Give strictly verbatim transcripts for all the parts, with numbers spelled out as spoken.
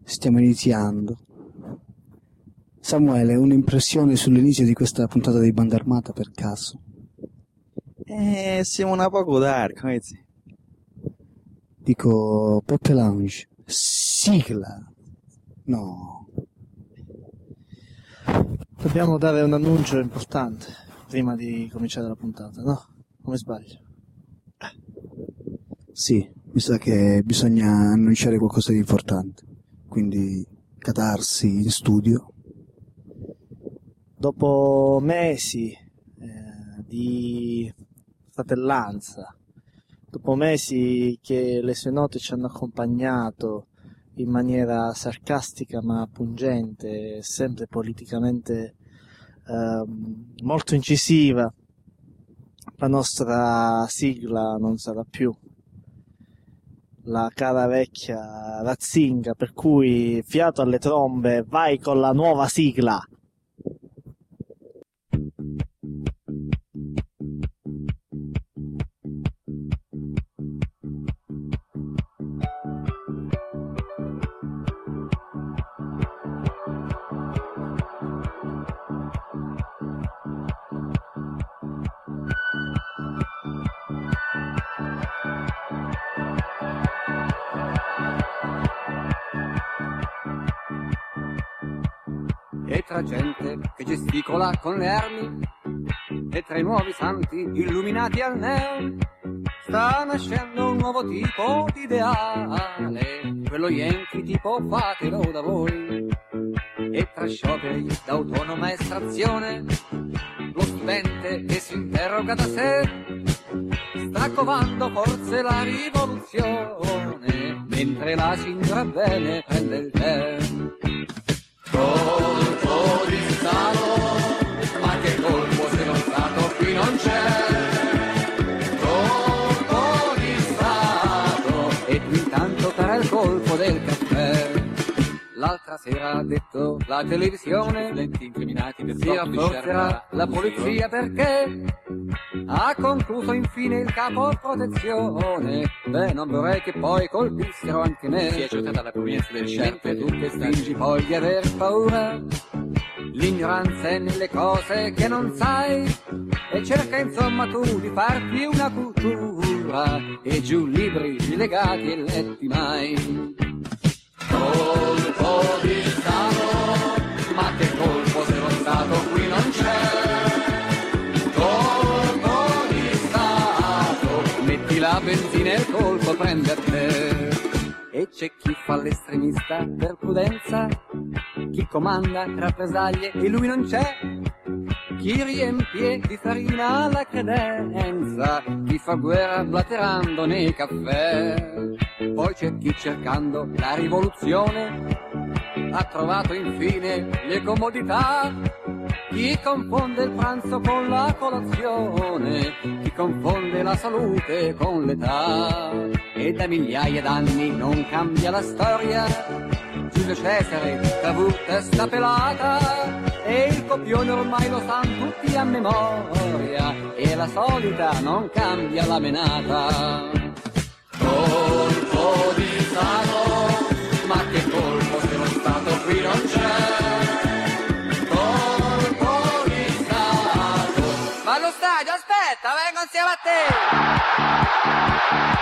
Stiamo iniziando. Samuele, un'impressione sull'inizio di questa puntata di Banda Armata per caso? Eh, siamo una poco dark, come si? Dico Peppe Lounge. Sigla. No. Dobbiamo dare un annuncio importante prima di cominciare la puntata, no? Come sbaglio? Sì, mi sa che bisogna annunciare qualcosa di importante. Quindi catarsi in studio. Dopo mesi eh, di fratellanza, dopo mesi che le sue note ci hanno accompagnato in maniera sarcastica ma pungente, sempre politicamente eh, molto incisiva, la nostra sigla non sarà più la cara vecchia razzinga, per cui fiato alle trombe, vai con la nuova sigla. E tra gente che gesticola con le armi, e tra i nuovi santi illuminati al neon, sta nascendo un nuovo tipo di ideale, quello yankee tipo fatelo da voi. E tra scioperi d'autonoma estrazione, lo studente che si interroga da sé, sta covando forse la rivoluzione, mentre la signora bene prende il tè. Colpo di Stato, ma che colpo se lo Stato qui non c'è? Colpo di Stato, e tu intanto cara il colpo del caffè. L'altra sera ha detto la televisione, si rafforzerà la polizia perché ha concluso infine il capo protezione. Beh, non vorrei che poi colpissero anche me. Si è accettata la provenienza del scienze. Tu che fingi poi di aver paura, l'ignoranza è nelle cose che non sai, e cerca insomma tu di farti una cultura, e giù libri legati e letti mai. Colpo di Stato, ma che colpo se lo Stato qui non c'è? Colpo di Stato, metti la benzina e il colpo prende a te. E c'è chi fa l'estremista per prudenza, chi comanda rappresaglie e lui non c'è, chi riempie di farina la credenza, chi fa guerra blaterando nei caffè. Poi c'è chi cercando la rivoluzione ha trovato infine le comodità, chi confonde il pranzo con la colazione, chi confonde la salute con l'età. E da migliaia d'anni non cambia la storia, Giulio Cesare, Cavour, testa pelata, e il copione ormai lo sanno tutti a memoria, e la solita non cambia la menata. Colpo di Stato, ma che colpo se lo Stato qui non c'è? Colpo di Stato. Ma allo stadio, aspetta, vengo insieme a te!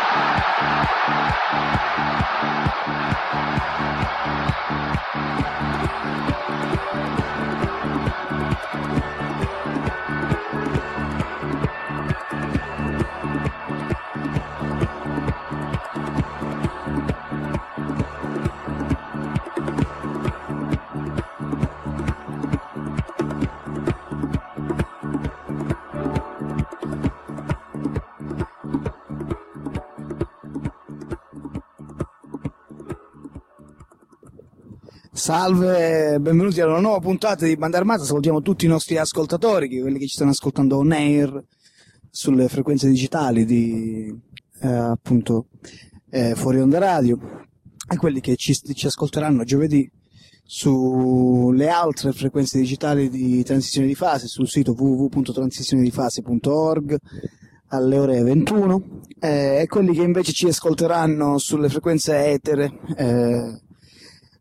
Salve, benvenuti alla nuova puntata di Banda Armata. Salutiamo tutti i nostri ascoltatori, quelli che ci stanno ascoltando on air sulle frequenze digitali di eh, appunto eh, Fuori Onda Radio, e quelli che ci, ci ascolteranno giovedì sulle altre frequenze digitali di Transizione di Fase sul sito w w w punto transizione di fase punto org alle ore ventuno, eh, e quelli che invece ci ascolteranno sulle frequenze etere eh,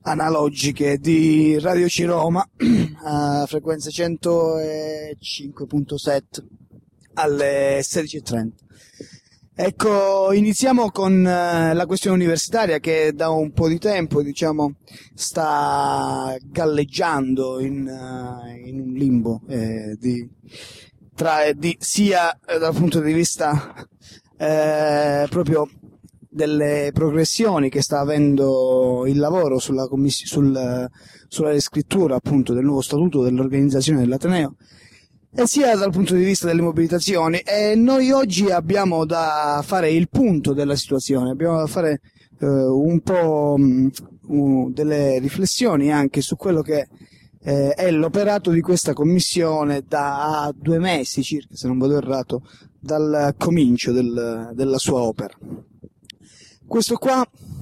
analogiche di Radio C Roma a frequenza centocinque virgola sette alle sedici e trenta. Ecco, iniziamo con uh, la questione universitaria che da un po' di tempo, diciamo, sta galleggiando in, uh, in un limbo eh, di, tra, di, sia eh, dal punto di vista eh, proprio delle progressioni che sta avendo il lavoro sulla, commiss- sul, sulla riscrittura appunto del nuovo statuto dell'organizzazione dell'Ateneo, e sia dal punto di vista delle mobilitazioni. E noi oggi abbiamo da fare il punto della situazione, abbiamo da fare eh, un po' mh, uh, delle riflessioni anche su quello che eh, è l'operato di questa commissione da due mesi circa, se non vado errato, dal comincio del, della sua opera. Questo qua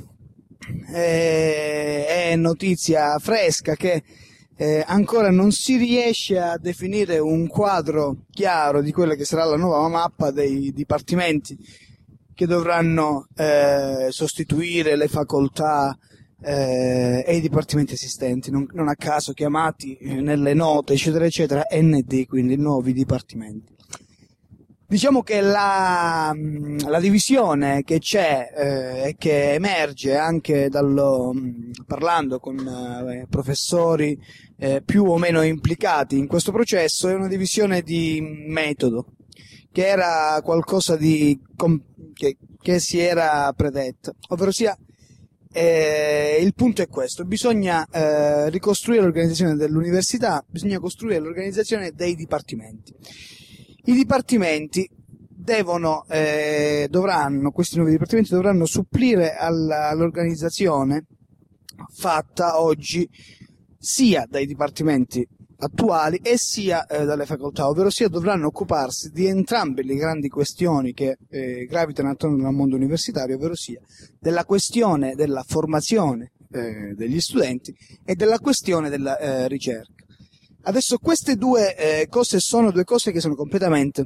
è, è notizia fresca che Eh, ancora non si riesce a definire un quadro chiaro di quella che sarà la nuova mappa dei dipartimenti che dovranno eh, sostituire le facoltà eh, e i dipartimenti esistenti, non, non a caso chiamati eh, nelle note eccetera eccetera N D, quindi nuovi dipartimenti. Diciamo che la, la divisione che c'è eh, e che emerge anche dallo, parlando con eh, professori eh, più o meno implicati in questo processo, è una divisione di metodo, che era qualcosa di che, che si era predetta, ovvero sia eh, il punto è questo: bisogna eh, ricostruire l'organizzazione dell'università, bisogna costruire l'organizzazione dei dipartimenti. I dipartimenti devono, eh, dovranno, questi nuovi dipartimenti dovranno supplire alla, all'organizzazione fatta oggi sia dai dipartimenti attuali e sia eh, dalle facoltà, ovvero sia dovranno occuparsi di entrambe le grandi questioni che eh, gravitano attorno al mondo universitario, ovvero sia della questione della formazione eh, degli studenti e della questione della eh, ricerca. Adesso queste due eh, cose sono due cose che sono completamente,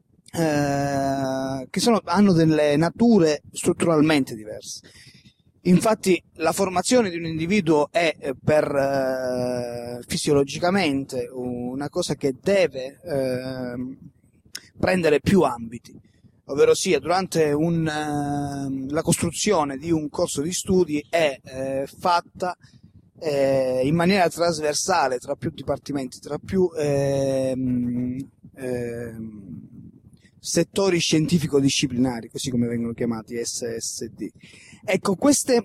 eh, che sono, hanno delle nature strutturalmente diverse. Infatti la formazione di un individuo è eh, per eh, fisiologicamente una cosa che deve eh, prendere più ambiti, ovvero sia durante un, eh, la costruzione di un corso di studi è eh, fatta Eh, in maniera trasversale tra più dipartimenti, tra più ehm, ehm, settori scientifico-disciplinari, così come vengono chiamati S S D. Ecco, queste,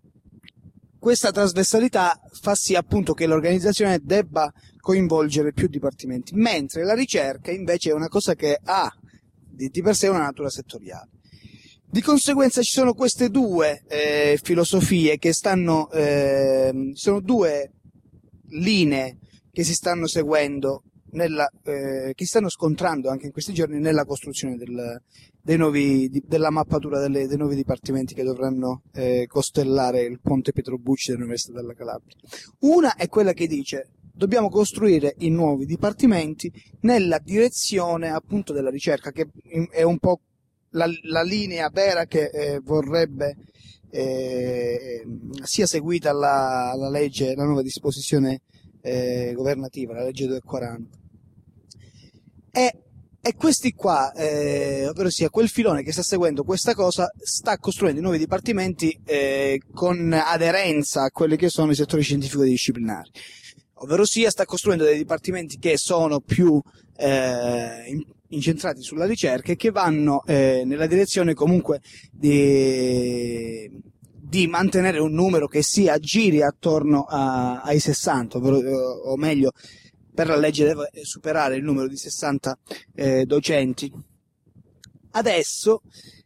questa trasversalità fa sì appunto che l'organizzazione debba coinvolgere più dipartimenti, mentre la ricerca invece è una cosa che ha di, di per sé una natura settoriale. Di conseguenza ci sono queste due eh, filosofie che stanno, eh, sono due linee che si stanno seguendo, nella, eh, che si stanno scontrando anche in questi giorni nella costruzione del, dei nuovi, di, della mappatura delle, dei nuovi dipartimenti che dovranno eh, costellare il ponte Pietro Bucci dell'Università della Calabria. Una è quella che dice: dobbiamo costruire i nuovi dipartimenti nella direzione appunto della ricerca, che è un po' La, la linea vera che eh, vorrebbe eh, sia seguita la, la legge, la nuova disposizione eh, governativa, la legge duecentoquaranta. E, e questi qua, eh, ovvero sia quel filone che sta seguendo questa cosa, sta costruendo i nuovi dipartimenti eh, con aderenza a quelli che sono i settori scientifico-disciplinari, ovvero sia sta costruendo dei dipartimenti che sono più eh, in, incentrati sulla ricerca e che vanno eh, nella direzione comunque di, di mantenere un numero che si aggiri attorno a, ai sessanta, ovvero, o meglio, per la legge deve superare il numero di sessanta eh, docenti. Adesso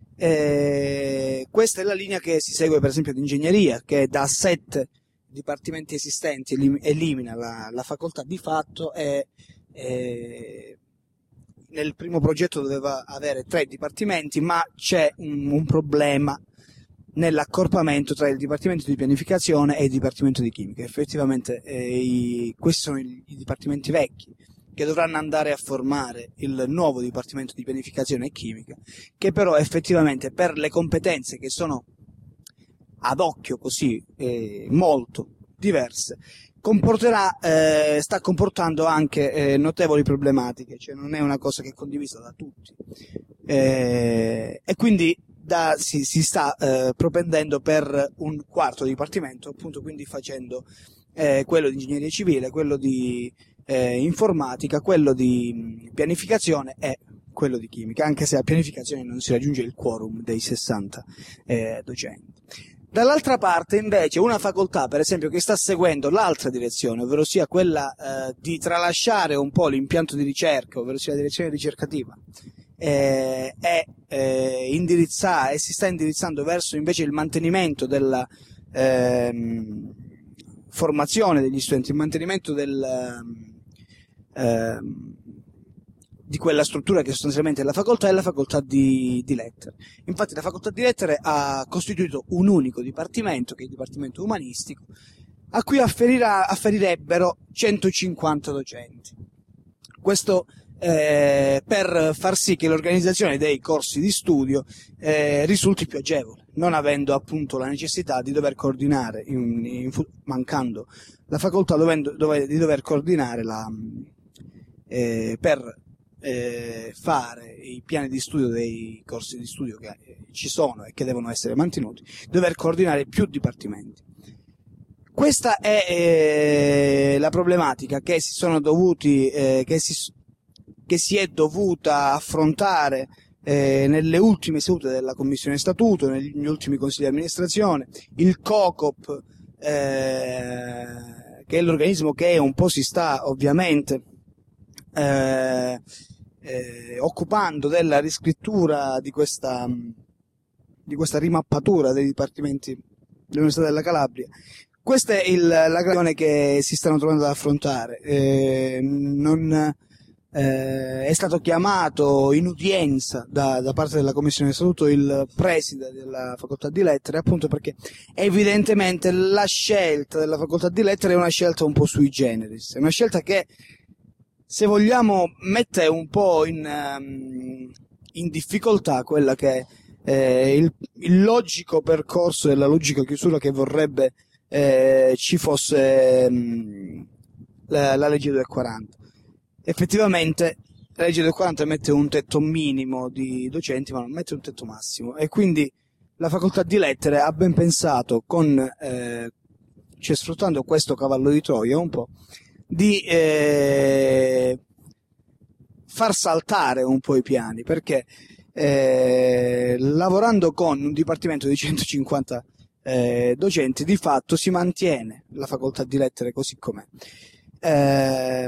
eh, questa è la linea che si segue per esempio ad ingegneria, che da sette dipartimenti esistenti elim- elimina la, la facoltà di fatto e eh, nel primo progetto doveva avere tre dipartimenti, ma c'è un, un problema nell'accorpamento tra il dipartimento di pianificazione e il dipartimento di chimica. Effettivamente eh, i, questi sono i, i dipartimenti vecchi che dovranno andare a formare il nuovo dipartimento di pianificazione e chimica, che però effettivamente per le competenze che sono ad occhio così eh, molto diverse, comporterà, eh, sta comportando anche eh, notevoli problematiche, cioè non è una cosa che è condivisa da tutti, eh, e quindi da, si, si sta eh, propendendo per un quarto dipartimento, appunto, quindi facendo eh, quello di ingegneria civile, quello di eh, informatica, quello di pianificazione e quello di chimica, anche se a pianificazione non si raggiunge il quorum dei sessanta eh, docenti. Dall'altra parte invece una facoltà, per esempio, che sta seguendo l'altra direzione, ovvero sia quella eh, di tralasciare un po' l'impianto di ricerca, ovvero sia la direzione ricercativa, eh, e eh, indirizza, e si sta indirizzando verso invece il mantenimento della ehm, formazione degli studenti, il mantenimento del ehm, di quella struttura che sostanzialmente è la facoltà, è la facoltà di, di lettere. Infatti la facoltà di lettere ha costituito un unico dipartimento, che è il dipartimento umanistico, a cui afferirà, afferirebbero centocinquanta docenti. Questo eh, per far sì che l'organizzazione dei corsi di studio eh, risulti più agevole, non avendo appunto la necessità di dover coordinare, in, in, mancando la facoltà dovendo, dove, di dover coordinare la, eh, per Eh, fare i piani di studio dei corsi di studio che eh, ci sono e che devono essere mantenuti, dover coordinare più dipartimenti. Questa è eh, la problematica che si sono dovuti eh, che, si, che si è dovuta affrontare eh, nelle ultime sedute della Commissione Statuto, negli ultimi consigli di amministrazione. Il COCOP, eh, che è l'organismo che un po' si sta ovviamente Eh, eh, occupando della riscrittura di questa di questa rimappatura dei dipartimenti dell'Università della Calabria. Questa è il, la questione che si stanno trovando ad affrontare. Eh, non, eh, è stato chiamato in udienza da, da parte della Commissione di Statuto il preside della Facoltà di Lettere, appunto perché evidentemente la scelta della Facoltà di Lettere è una scelta un po' sui generis, è una scelta che, se vogliamo, mette un po' in, um, in difficoltà quella che è eh, il, il logico percorso e la logica chiusura che vorrebbe eh, ci fosse um, la, la legge duecentoquaranta. Effettivamente la legge duecentoquaranta mette un tetto minimo di docenti, ma non mette un tetto massimo, e quindi la Facoltà di Lettere ha ben pensato, con eh, cioè sfruttando questo cavallo di Troia un po', di eh, far saltare un po' i piani, perché eh, lavorando con un dipartimento di centocinquanta eh, docenti di fatto si mantiene la Facoltà di Lettere così com'è. Eh,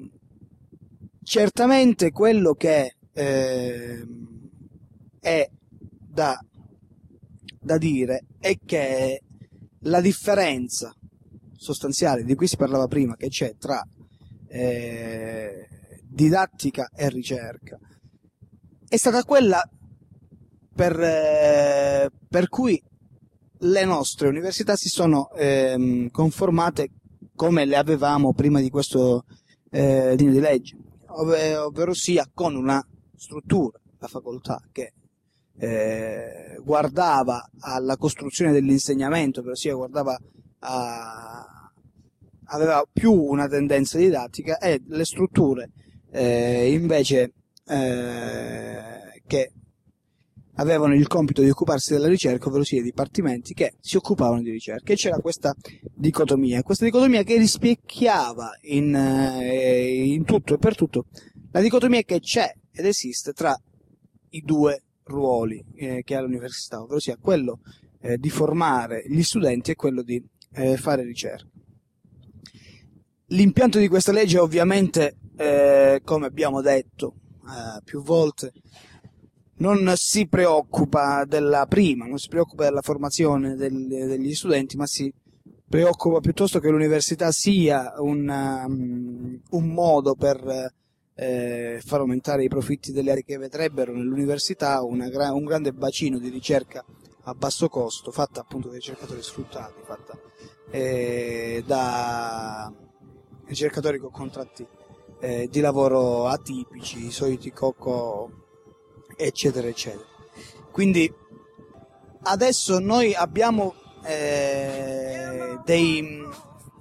certamente quello che eh, è da, da dire è che la differenza sostanziale di cui si parlava prima, che c'è tra eh, didattica e ricerca, è stata quella per, eh, per cui le nostre università si sono eh, conformate come le avevamo prima di questo eh, disegno di legge, ov- ovvero sia con una struttura, la facoltà, che eh, guardava alla costruzione dell'insegnamento, ovvero sia guardava a aveva più una tendenza didattica, e le strutture eh, invece eh, che avevano il compito di occuparsi della ricerca, ovvero sia i dipartimenti che si occupavano di ricerca, e c'era questa dicotomia, questa dicotomia che rispecchiava in, eh, in tutto e per tutto la dicotomia che c'è ed esiste tra i due ruoli eh, che ha l'università, ovvero sia quello eh, di formare gli studenti e quello di eh, fare ricerca. L'impianto di questa legge ovviamente, eh, come abbiamo detto eh, più volte, non si preoccupa della prima, non si preoccupa della formazione del, degli studenti, ma si preoccupa piuttosto che l'università sia un, um, un modo per eh, far aumentare i profitti delle aree che vedrebbero nell'università una gra- un grande bacino di ricerca a basso costo, fatta appunto dai ricercatori sfruttati, fatta eh, da ricercatori con contratti eh, di lavoro atipici, i soliti cocco, eccetera eccetera. Quindi adesso noi abbiamo eh, dei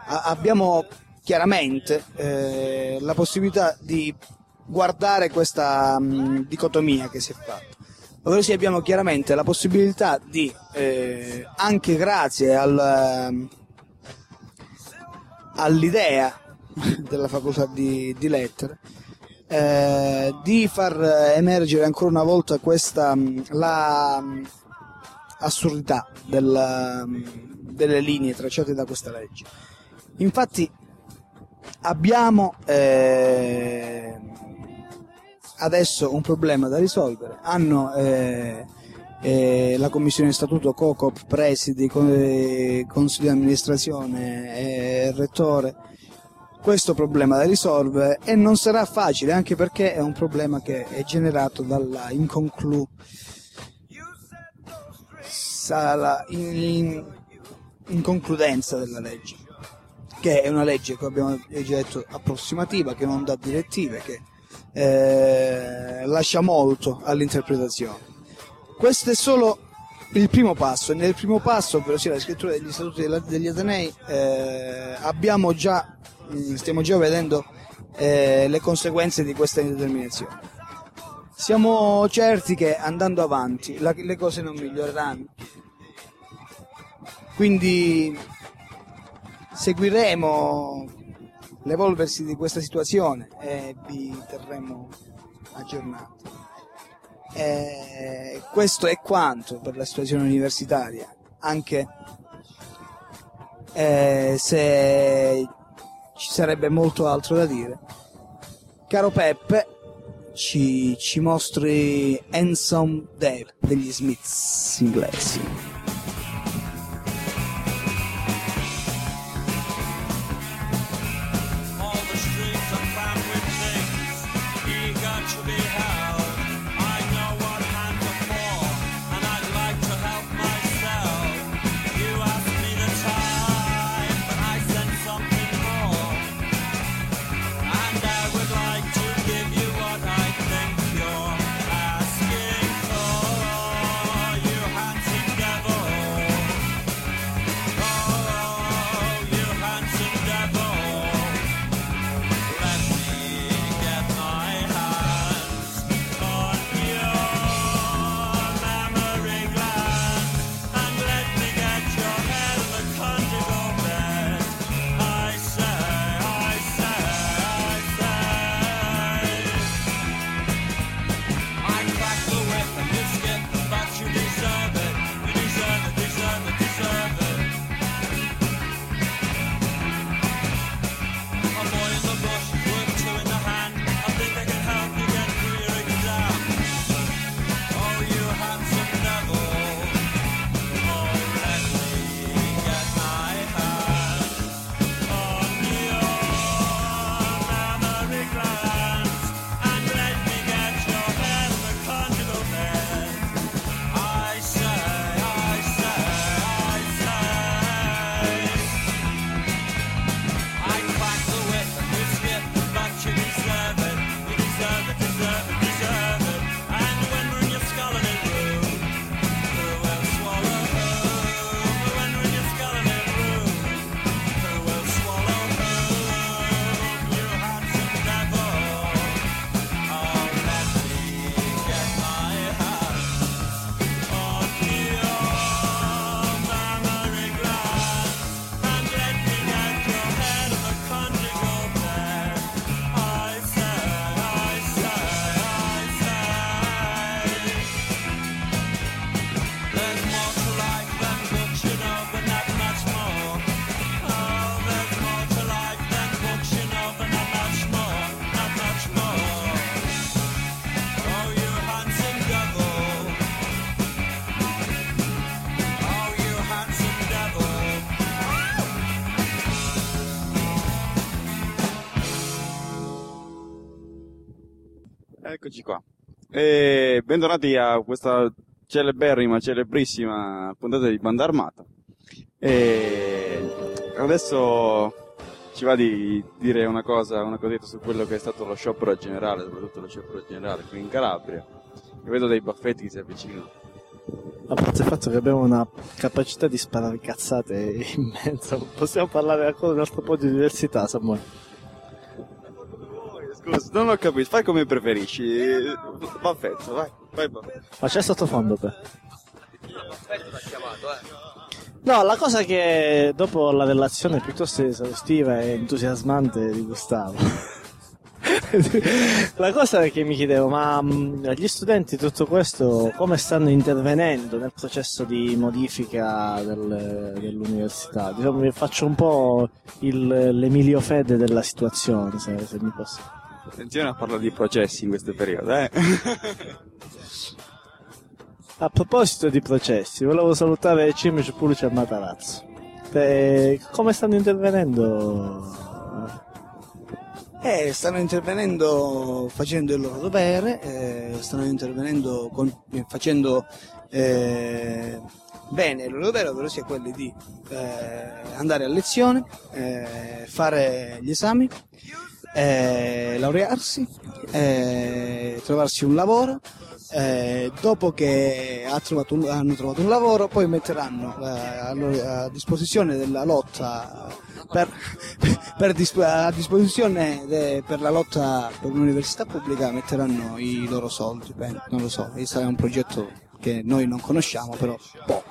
a- abbiamo chiaramente eh, la possibilità di guardare questa mh, dicotomia che si è fatta. Ovvero sì, abbiamo chiaramente la possibilità di, eh, anche grazie al, all'idea della facoltà di, di lettere, eh, di far emergere ancora una volta questa la assurdità della, delle linee tracciate da questa legge. Infatti abbiamo eh, adesso un problema da risolvere. Hanno eh, eh, la commissione di statuto, COCOP, presidi, con, consiglio di amministrazione e rettore questo problema da risolvere, e non sarà facile, anche perché è un problema che è generato dalla inconclu sala in, inconcludenza della legge, che è una legge, come abbiamo già detto, approssimativa, che non dà direttive, che eh, lascia molto all'interpretazione. Questo è solo il primo passo, e nel primo passo, ovvero sia la scrittura degli statuti degli Atenei, eh, abbiamo già stiamo già vedendo eh, le conseguenze di questa indeterminazione. Siamo certi che andando avanti la, le cose non miglioreranno, quindi seguiremo l'evolversi di questa situazione e vi terremo aggiornati. E questo è quanto per la situazione universitaria, anche eh, se ci sarebbe molto altro da dire. Caro Peppe, ci, ci mostri Handsome Dave degli Smiths inglesi. Eccoci qua. E bentornati a questa celeberrima, celebrissima puntata di Banda Armata. E adesso ci va di dire una cosa, una cosetta su quello che è stato lo sciopero generale, soprattutto lo sciopero generale qui in Calabria. Io vedo dei baffetti che si avvicinano. A parte il fatto che abbiamo una capacità di sparare cazzate immensa. Possiamo parlare ancora un altro po' di università, Samuele? Scusa, non ho capito, fai come preferisci. Perfetto, vai, vai, vai. Ma c'è sottofondo te? No, la cosa che dopo la relazione piuttosto esaustiva e entusiasmante di Gustavo, la cosa che mi chiedevo, ma mh, gli studenti tutto questo come stanno intervenendo nel processo di modifica del, dell'università? Diciamo, mi faccio un po' il, l'Emilio Fede della situazione, se, se mi posso. Attenzione a parlare di processi in questo periodo, eh. A proposito di processi, volevo salutare Cimici Pulici a Matarazzo. Eh, come stanno intervenendo? Eh, stanno intervenendo facendo il loro dovere, eh, stanno intervenendo con, eh, facendo eh, bene il loro dovere, ovvero sia quelli di eh, andare a lezione, eh, fare gli esami, eh, laurearsi, eh, trovarsi un lavoro. Eh, dopo che ha trovato un, hanno trovato un lavoro, poi metteranno eh, a, a disposizione della lotta per, per disp- a disposizione de, per la lotta per un'università pubblica, metteranno i loro soldi. Beh, non lo so, sarà un progetto che noi non conosciamo, però poco.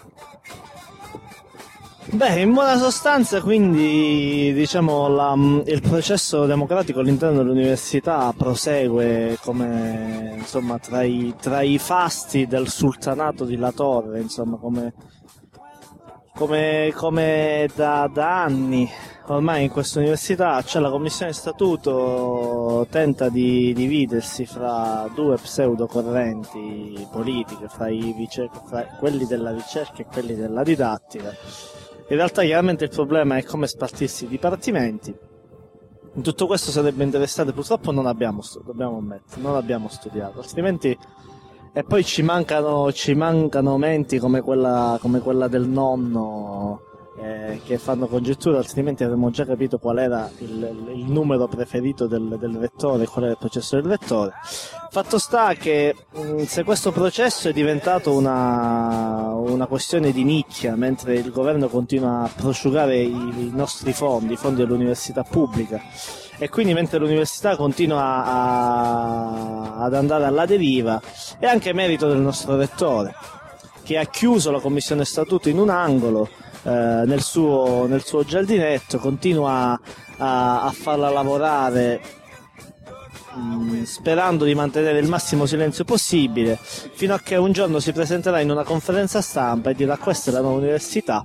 Beh, in buona sostanza, quindi, diciamo, la, il processo democratico all'interno dell'università prosegue come, insomma, tra i, tra i fasti del sultanato di La Torre, insomma, come, come, come da, da anni. Ormai in questa università c'è la commissione di statuto, tenta di dividersi fra due pseudocorrenti politiche, fra, i ricerca, fra quelli della ricerca e quelli della didattica. In realtà chiaramente il problema è come spartirsi i dipartimenti. In tutto questo sarebbe interessante, purtroppo non abbiamo, dobbiamo ammettere, non abbiamo studiato, altrimenti. E poi ci mancano, ci mancano menti come quella, come quella del nonno, eh, che fanno congetture, altrimenti avremmo già capito qual era il, il numero preferito del, del rettore, qual era il processo del rettore. Fatto sta che mh, se questo processo è diventato una, una questione di nicchia, mentre il governo continua a prosciugare i, i nostri fondi, i fondi dell'università pubblica, e quindi mentre l'università continua a, ad andare alla deriva, è anche merito del nostro rettore, che ha chiuso la commissione statuto in un angolo, eh, nel, suo, nel suo giardinetto, continua a, a farla lavorare mh, sperando di mantenere il massimo silenzio possibile, fino a che un giorno si presenterà in una conferenza stampa e dirà: questa è la nuova università,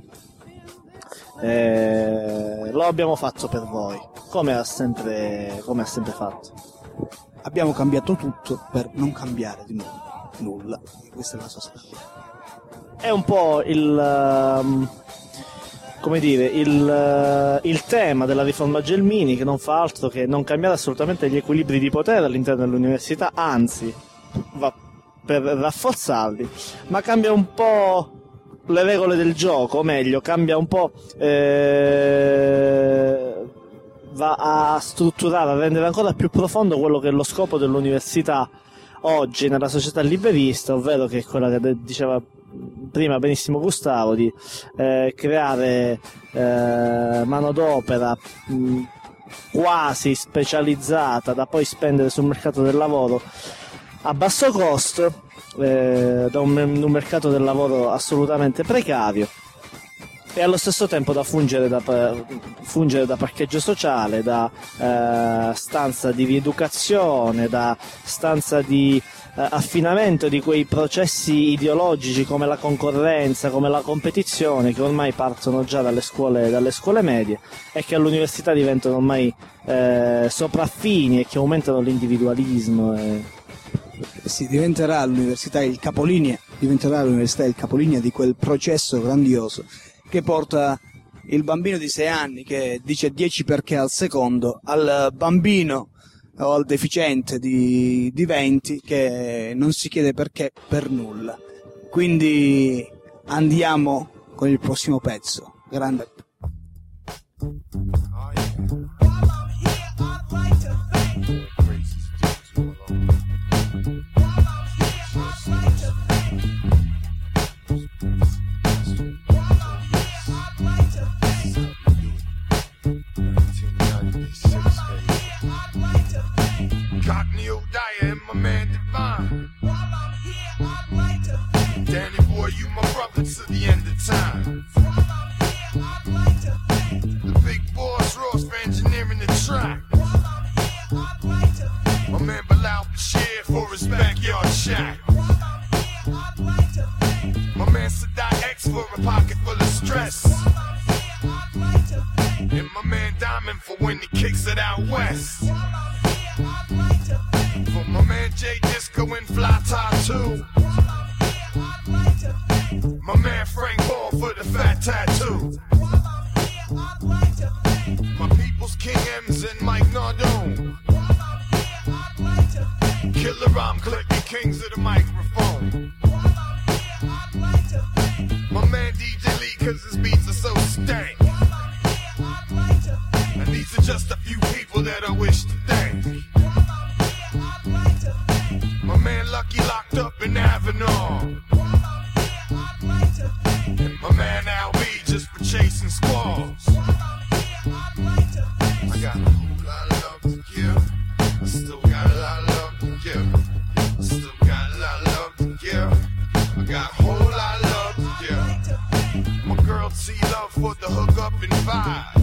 eh, lo abbiamo fatto per voi, come ha sempre, come ha sempre fatto. Abbiamo cambiato tutto per non cambiare di nuovo nulla. Questa è la sostanza. È un po' il, um, come dire, il, uh, il tema della riforma Gelmini, che non fa altro che non cambiare assolutamente gli equilibri di potere all'interno dell'università, anzi va per rafforzarli, ma cambia un po' le regole del gioco, o meglio, cambia un po', eh, va a strutturare, a rendere ancora più profondo quello che è lo scopo dell'università oggi nella società liberista, ovvero che è quella che diceva prima benissimo Gustavo, di eh, creare eh, manodopera mh, quasi specializzata da poi spendere sul mercato del lavoro a basso costo, eh, da un, un mercato del lavoro assolutamente precario, e allo stesso tempo da fungere da, fungere da parcheggio sociale, da eh, stanza di rieducazione, da stanza di eh, affinamento di quei processi ideologici come la concorrenza, come la competizione, che ormai partono già dalle scuole, dalle scuole medie, e che all'università diventano ormai eh, sopraffini e che aumentano l'individualismo. E... Sì, diventerà l'università il capolinea, diventerà l'università il capolinea di quel processo grandioso che porta il bambino di sei anni che dice dieci perché al secondo, al bambino o al deficiente di, di venti che non si chiede perché per nulla. Quindi andiamo con il prossimo pezzo. Grande. track. My man Bilal Bashir for his backyard shack. My man Sadat X for a pocket full of stress. And my man Diamond for when he kicks it out west. For my man J Disco and Fly Tattoo. My man Frank Ball for the fat tattoo. My people's King M's and Mike Nardone. Killer Ram Click, the kings of the microphone. My man D J Lee, cause his beats are so stank. And these are just a few people that I wish to thank. My man Lucky locked up in Avenal. And my man Al B just for chasing squalls. I got a whole lot of love to give. I still got a lot of love to give. I still got a lot of love to give. I got a whole lot of love to give. My girl T Love for the hook up and vibe.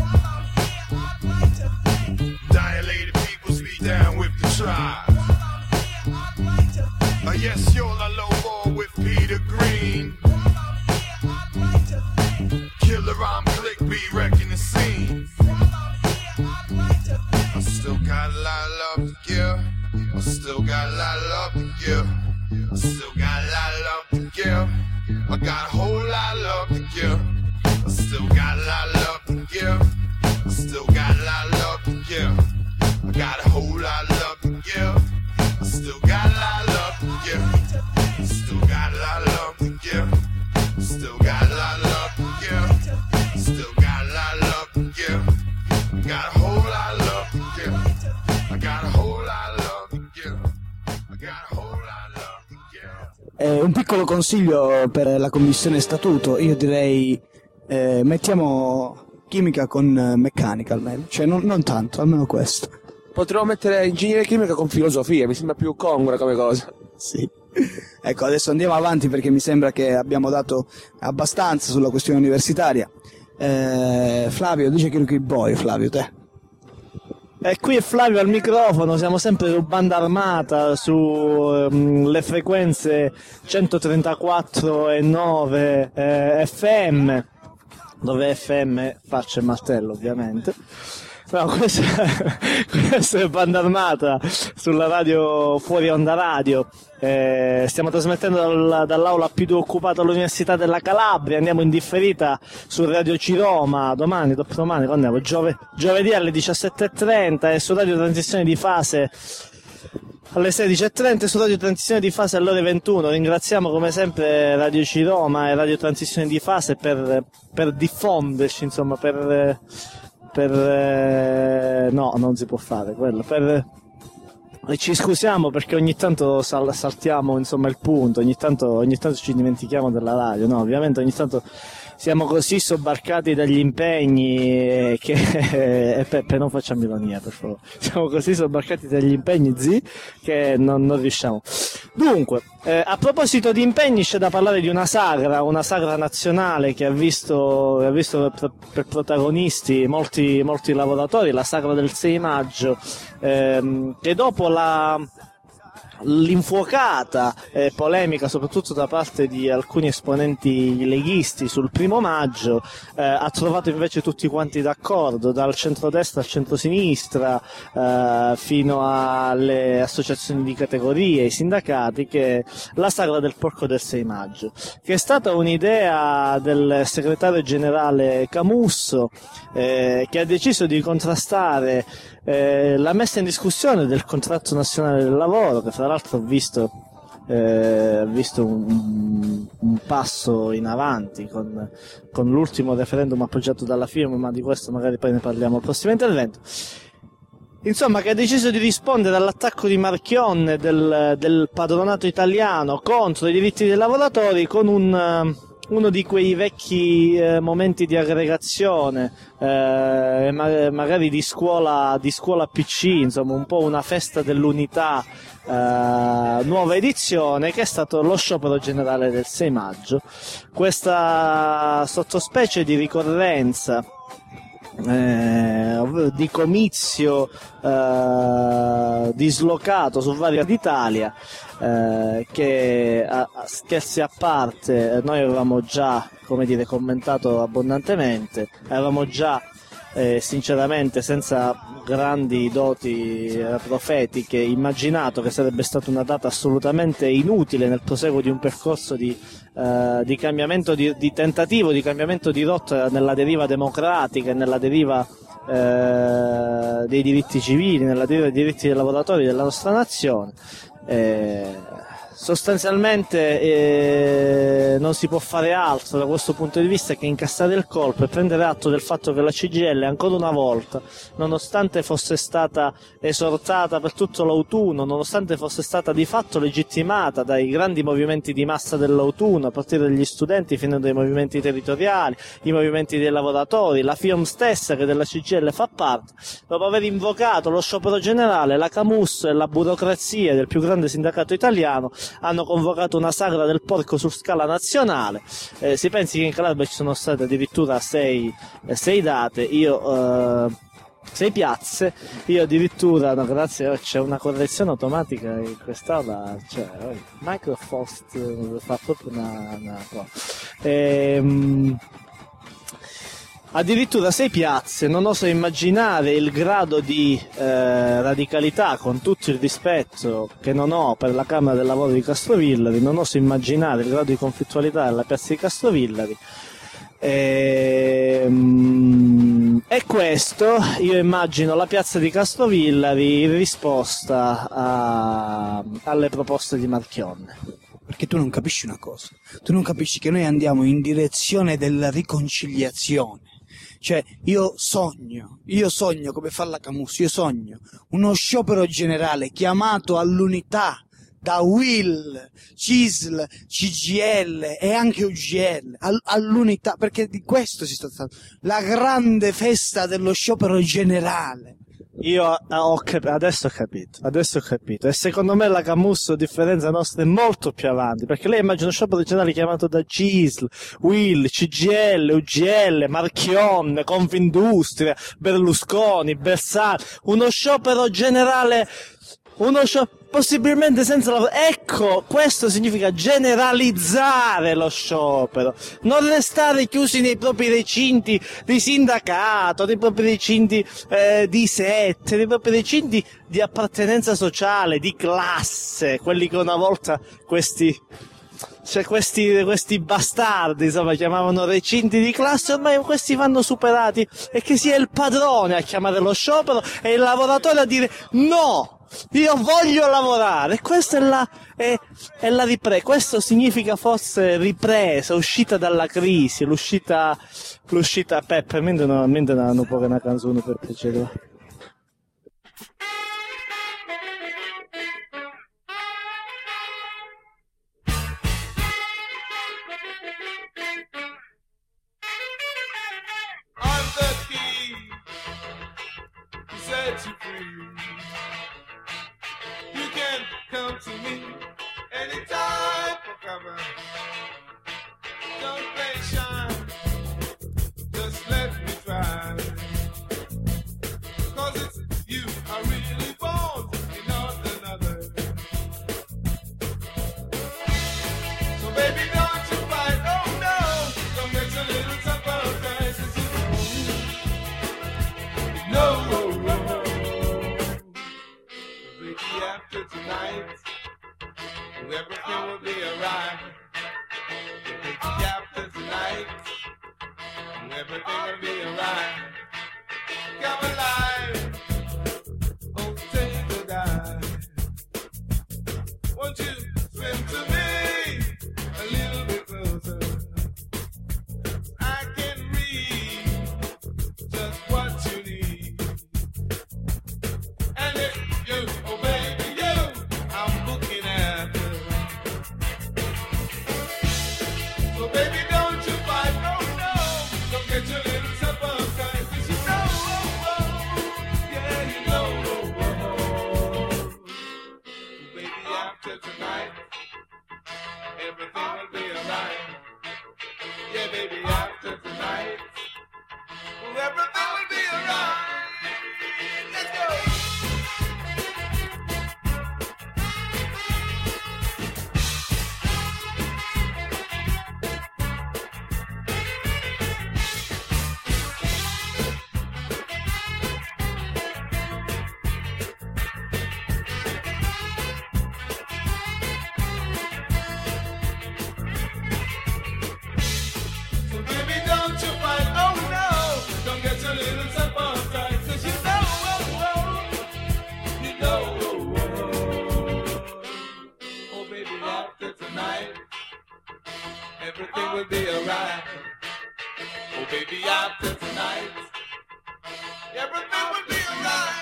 Dilated peoples be down with the tribe. Uh, yes, y'all are low ball with Peter Green. Killer Ram Click be wrecking the scene. I still got a lot of love to give. I still got a lot of love to give. I still got a lot of love to give. I got a whole lot of love to give. I still got a lot of love to give. I still got a lot of love to give. I got a whole lot of love to give. I still got a lot of love to give. I still got a lot of love to give. I still got a lot of love to give. I still got a lot of love to give. I got a whole lot of love to give. I got a whole lot of love to give. I got a whole lot of love to give. Eh, un piccolo consiglio per la commissione statuto, io direi eh, mettiamo chimica con eh, meccanica almeno, cioè non, non tanto, almeno questo. Potremmo mettere ingegneria chimica con filosofia, mi sembra più congrua come cosa. Sì. Ecco, adesso andiamo avanti perché mi sembra che abbiamo dato abbastanza sulla questione universitaria. Eh, Flavio, dice che lui boy, Flavio, te. E qui è Flavio al microfono, siamo sempre su banda armata, sulle um, frequenze centotrentaquattro e nove eh, F M, dove F M faccia il martello ovviamente. No, questa, questa è banda armata sulla radio Fuori Onda Radio. Eh, stiamo trasmettendo dal, dall'aula P due occupata all'Università della Calabria. Andiamo in differita su Radio Ciroma domani, dopodomani, quando andiamo? Giove, giovedì alle diciassette e trenta e su Radio Transizione di Fase alle sedici e trenta e su Radio Transizione di Fase alle ore ventuno. Ringraziamo come sempre Radio Ciroma e Radio Transizione di Fase per, per diffonderci, insomma, per... per eh, no, non si può fare quello, per e ci scusiamo perché ogni tanto sal- saltiamo insomma il punto, ogni tanto, ogni tanto ci dimentichiamo della radio, no, ovviamente ogni tanto siamo così sobbarcati dagli impegni che e Peppe non facciamo ironia per favore, siamo così sobbarcati dagli impegni zi che non, non riusciamo. Dunque, eh, a proposito di impegni c'è da parlare di una sagra, una sagra nazionale che ha visto, ha visto per, per protagonisti molti, molti lavoratori, la sagra del sei maggio, ehm, che dopo la l'infuocata eh, polemica soprattutto da parte di alcuni esponenti leghisti sul primo maggio eh, ha trovato invece tutti quanti d'accordo, dal centrodestra al centrosinistra eh, fino alle associazioni di categorie, i sindacati, che la sagra del porco del sei maggio, che è stata un'idea del segretario generale Camusso, eh, che ha deciso di contrastare Eh, la messa in discussione del contratto nazionale del lavoro, che fra l'altro ho visto, eh, visto un, un passo in avanti con, con l'ultimo referendum appoggiato dalla F I M, ma di questo magari poi ne parliamo al prossimo intervento. Insomma, che ha deciso di rispondere all'attacco di Marchionne del, del padronato italiano contro i diritti dei lavoratori con un... uno di quei vecchi eh, momenti di aggregazione, eh, ma- magari di scuola, di scuola P C, insomma un po' una festa dell'unità, eh, nuova edizione, che è stato lo sciopero generale del sei maggio. Questa sottospecie di ricorrenza eh, di comizio eh, dislocato su varie d'Italia, eh, che a, a scherzi a parte noi avevamo già, come dire, commentato abbondantemente, avevamo già eh, sinceramente, senza grandi doti eh, profetiche, immaginato che sarebbe stata una data assolutamente inutile nel proseguo di un percorso di, eh, di cambiamento, di, di tentativo di cambiamento di rotta nella deriva democratica e nella deriva eh, dei diritti civili, nella deriva dei diritti dei lavoratori della nostra nazione. Eh, sostanzialmente eh, non si può fare altro da questo punto di vista che incassare il colpo e prendere atto del fatto che la C G I L ancora una volta, nonostante fosse stata esortata per tutto l'autunno, nonostante fosse stata di fatto legittimata dai grandi movimenti di massa dell'autunno, a partire dagli studenti fino ai movimenti territoriali, i movimenti dei lavoratori, la F I O M stessa che della C G I L fa parte, dopo aver invocato lo sciopero generale, la Camus e la burocrazia del più grande sindacato italiano hanno convocato una sagra del porco su scala nazionale. Eh, si pensi che in Calabria ci sono state addirittura sei, eh, sei date, io eh, sei piazze, io addirittura, no, grazie, oh, c'è una correzione automatica in quest'aula, cioè oh, Microsoft eh, fa proprio una, una cosa. Ehm, addirittura sei piazze, non oso immaginare il grado di eh, radicalità, con tutto il rispetto che non ho per la Camera del Lavoro di Castrovillari, non oso immaginare il grado di conflittualità della piazza di Castrovillari. E, e questo, io immagino la piazza di Castrovillari in risposta a, alle proposte di Marchionne. Perché tu non capisci una cosa, tu non capisci che noi andiamo in direzione della riconciliazione. Cioè, io sogno, io sogno come fa la Camus, io sogno uno sciopero generale chiamato all'unità da U I L, C I S L, C G I L e anche U G L, all- all'unità, perché di questo si sta trattando, la grande festa dello sciopero generale. Io ho cap- adesso ho capito, adesso ho capito, e secondo me la Camus, a differenza nostra, è molto più avanti, perché lei immagina uno sciopero generale chiamato da C I S L, U I L, C G I L, U G L, Marchionne, Confindustria, Berlusconi, Bersani, uno sciopero generale, uno sciopero possibilmente senza lavoro. Ecco, questo significa generalizzare lo sciopero, non restare chiusi nei propri recinti di sindacato, nei propri recinti eh, di sette, nei propri recinti di appartenenza sociale, di classe, quelli che una volta questi cioè questi, questi bastardi, insomma, chiamavano recinti di classe, ormai questi vanno superati, e che sia il padrone a chiamare lo sciopero e il lavoratore a dire no! Io voglio lavorare, e questa è la, è, è la ripresa, questo significa forse ripresa, uscita dalla crisi, l'uscita, l'uscita, Peppe, mentre no, mentre non può una canzone per piacere. I'm the key to set you free. You can come to me anytime for cover. Don't play shy, just let me try. Cause it's you I really want and not another. So baby, don't you fight, oh no, don't get a little tougher, cause it's you. No, no, no. Baby, after tonight, everything will be alright. Baby, after tonight, everything will be alright. Come alive, oh take a dive. Won't you swim to me a little bit closer? I can read just what you need. And if you, oh baby, you, I'm looking after. So baby, don't you fight, no, no, don't get your little self uptight, 'cause you know, oh, oh, yeah, you know, oh, oh. Baby, after tonight, everything will be alright. Yeah, baby, after tonight, everything will be alright. Let's go. So baby, don't you fight, oh no, don't get your little self uptight, 'cause you know, oh, oh, you know, oh, oh, oh baby, after tonight, everything will be alright. Oh baby, after tonight, everything will be alright.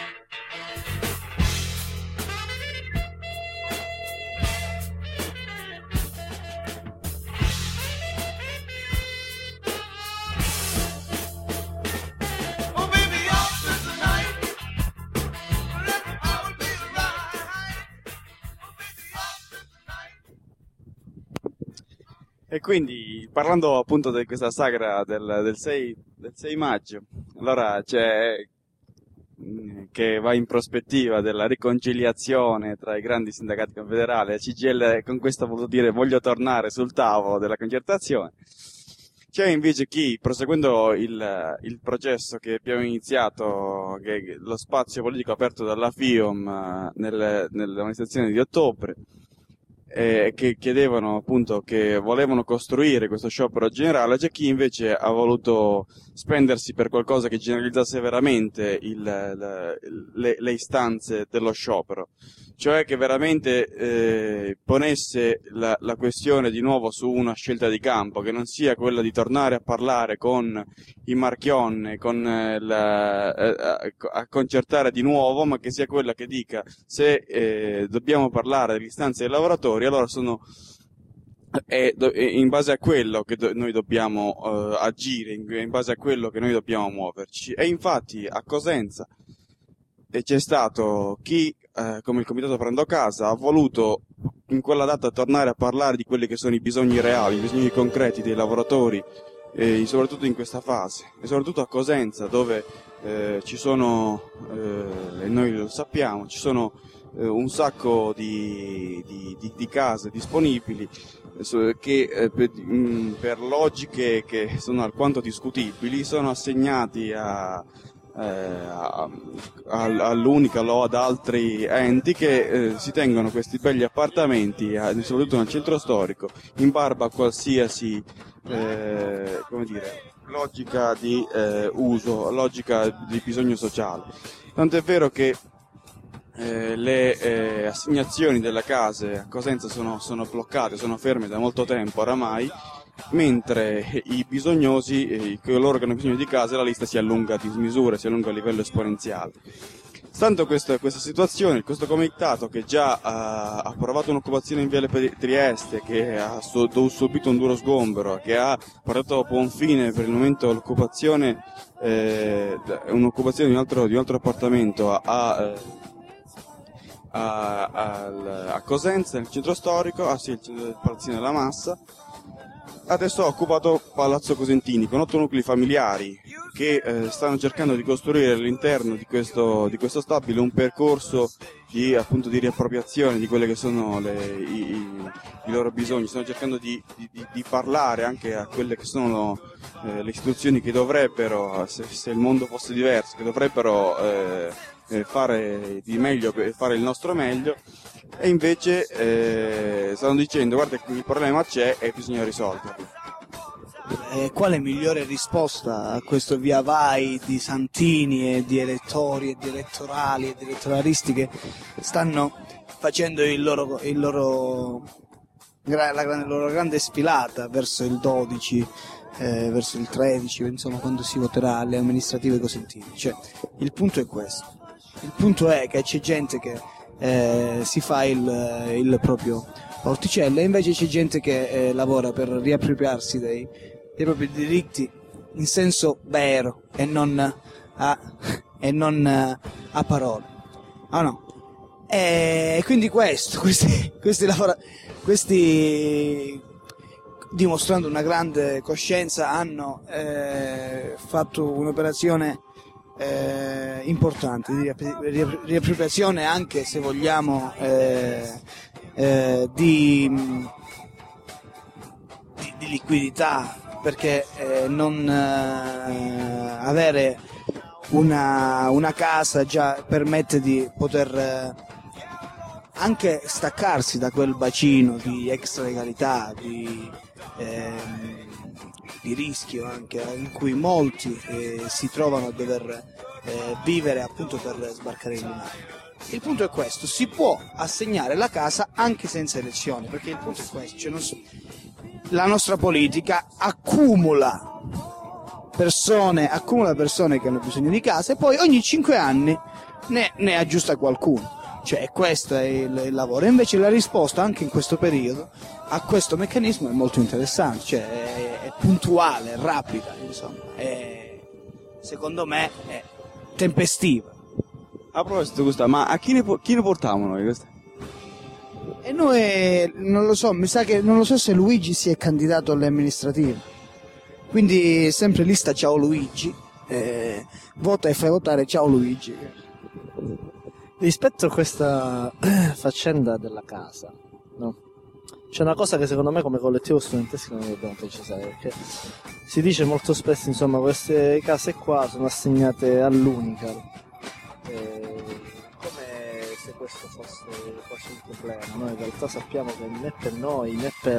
Oh baby, after tonight, everything will be alright. Oh baby, after tonight. E quindi, parlando appunto di questa sagra del, del sei, del sei maggio, allora c'è mh, che va in prospettiva della riconciliazione tra i grandi sindacati confederali. La C G I L con questo ha voluto dire voglio tornare sul tavolo della concertazione. C'è invece chi, proseguendo il, il processo che abbiamo iniziato, che è lo spazio politico aperto dalla FIOM eh, nelle, nelle manifestazioni di ottobre, eh, che chiedevano appunto che volevano costruire questo sciopero generale, c'è chi invece ha voluto spendersi per qualcosa che generalizzasse veramente il, le, le, le istanze dello sciopero, cioè che veramente eh, ponesse la, la questione di nuovo su una scelta di campo, che non sia quella di tornare a parlare con i Marchionne, con eh, la, eh, a concertare di nuovo, ma che sia quella che dica se eh, dobbiamo parlare delle istanze dei lavoratori, allora sono è, è in base a quello che do, noi dobbiamo uh, agire, in, in base a quello che noi dobbiamo muoverci. E infatti a Cosenza e c'è stato chi, eh, come il Comitato Prendo Casa, ha voluto in quella data tornare a parlare di quelli che sono i bisogni reali, i bisogni concreti dei lavoratori, eh, soprattutto in questa fase, e soprattutto a Cosenza, dove eh, ci sono, eh, e noi lo sappiamo, ci sono eh, un sacco di, di, di, di case disponibili eh, che eh, per, mh, per logiche che sono alquanto discutibili sono assegnati a Eh, all'Unica o ad altri enti che eh, si tengono questi belli appartamenti, eh, soprattutto nel centro storico, in barba a qualsiasi eh, come dire, logica di eh, uso, logica di bisogno sociale. Tant'è vero che eh, le eh, assegnazioni delle case a Cosenza sono, sono bloccate, sono ferme da molto tempo oramai, mentre i bisognosi, eh, coloro che hanno bisogno di case, la lista si allunga di misura, si allunga a livello esponenziale. Stando questa, questa situazione, questo comitato che già ha approvato un'occupazione in Viale Trieste, che ha so, subito un duro sgombero, che ha portato a buon fine per il momento l'occupazione, eh, un'occupazione di un altro, di un altro appartamento a, a, a, a, a Cosenza, nel centro storico, ah sì, il centro del Palazzino della Massa. Adesso ha occupato Palazzo Cosentini con otto nuclei familiari che eh, stanno cercando di costruire all'interno di questo, di questo stabile un percorso di, appunto, di riappropriazione di quelle che sono le, i, i, i loro bisogni. Stanno cercando di, di, di parlare anche a quelle che sono eh, le istituzioni che dovrebbero, se, se il mondo fosse diverso, che dovrebbero eh, fare di meglio, fare il nostro meglio. E invece eh, stanno dicendo guarda che il problema c'è e bisogna risolverlo. E quale migliore risposta a questo via vai di santini e di elettori e di elettorali e di elettoralisti che stanno facendo il loro, il loro, la, la loro grande sfilata verso il dodici, eh, verso il tredici, insomma quando si voterà alle amministrative cosentine. Cioè, il punto è questo. Il punto è che c'è gente che Eh, si fa il, il proprio orticello e invece c'è gente che eh, lavora per riappropriarsi dei, dei propri diritti in senso vero e non a, e non a parole. Ah no. E quindi questo, questi, questi lavora, questi dimostrando una grande coscienza hanno eh, fatto un'operazione eh, importanti di riap- riappropriazione, anche se vogliamo eh, eh, di, di, di liquidità, perché eh, non eh, avere una, una casa già permette di poter eh, anche staccarsi da quel bacino di extralegalità, di, ehm, di rischio anche, in cui molti eh, si trovano a dover eh, vivere appunto per sbarcare in mare. Il punto è questo: si può assegnare la casa anche senza elezioni, perché il punto è questo, cioè non so, la nostra politica accumula persone, accumula persone che hanno bisogno di casa e poi ogni cinque anni ne, ne aggiusta qualcuno. Cioè questo è il, il lavoro. E invece la risposta anche in questo periodo a questo meccanismo è molto interessante, cioè è, è puntuale, è rapida, insomma, è, secondo me è tempestiva. A proposito, Gustavo, ma a chi ne, po- chi ne portavamo noi queste? E noi, non lo so, mi sa che, non lo so se Luigi si è candidato alle amministrative, quindi sempre lista ciao Luigi, eh, vota e fai votare ciao Luigi. Rispetto a questa faccenda della casa, no? C'è una cosa che secondo me come collettivo studentesco non dobbiamo precisare, perché si dice molto spesso, insomma, queste case qua sono assegnate all'Unical, eh, come se questo fosse quasi un problema. Noi in realtà sappiamo che né per noi né per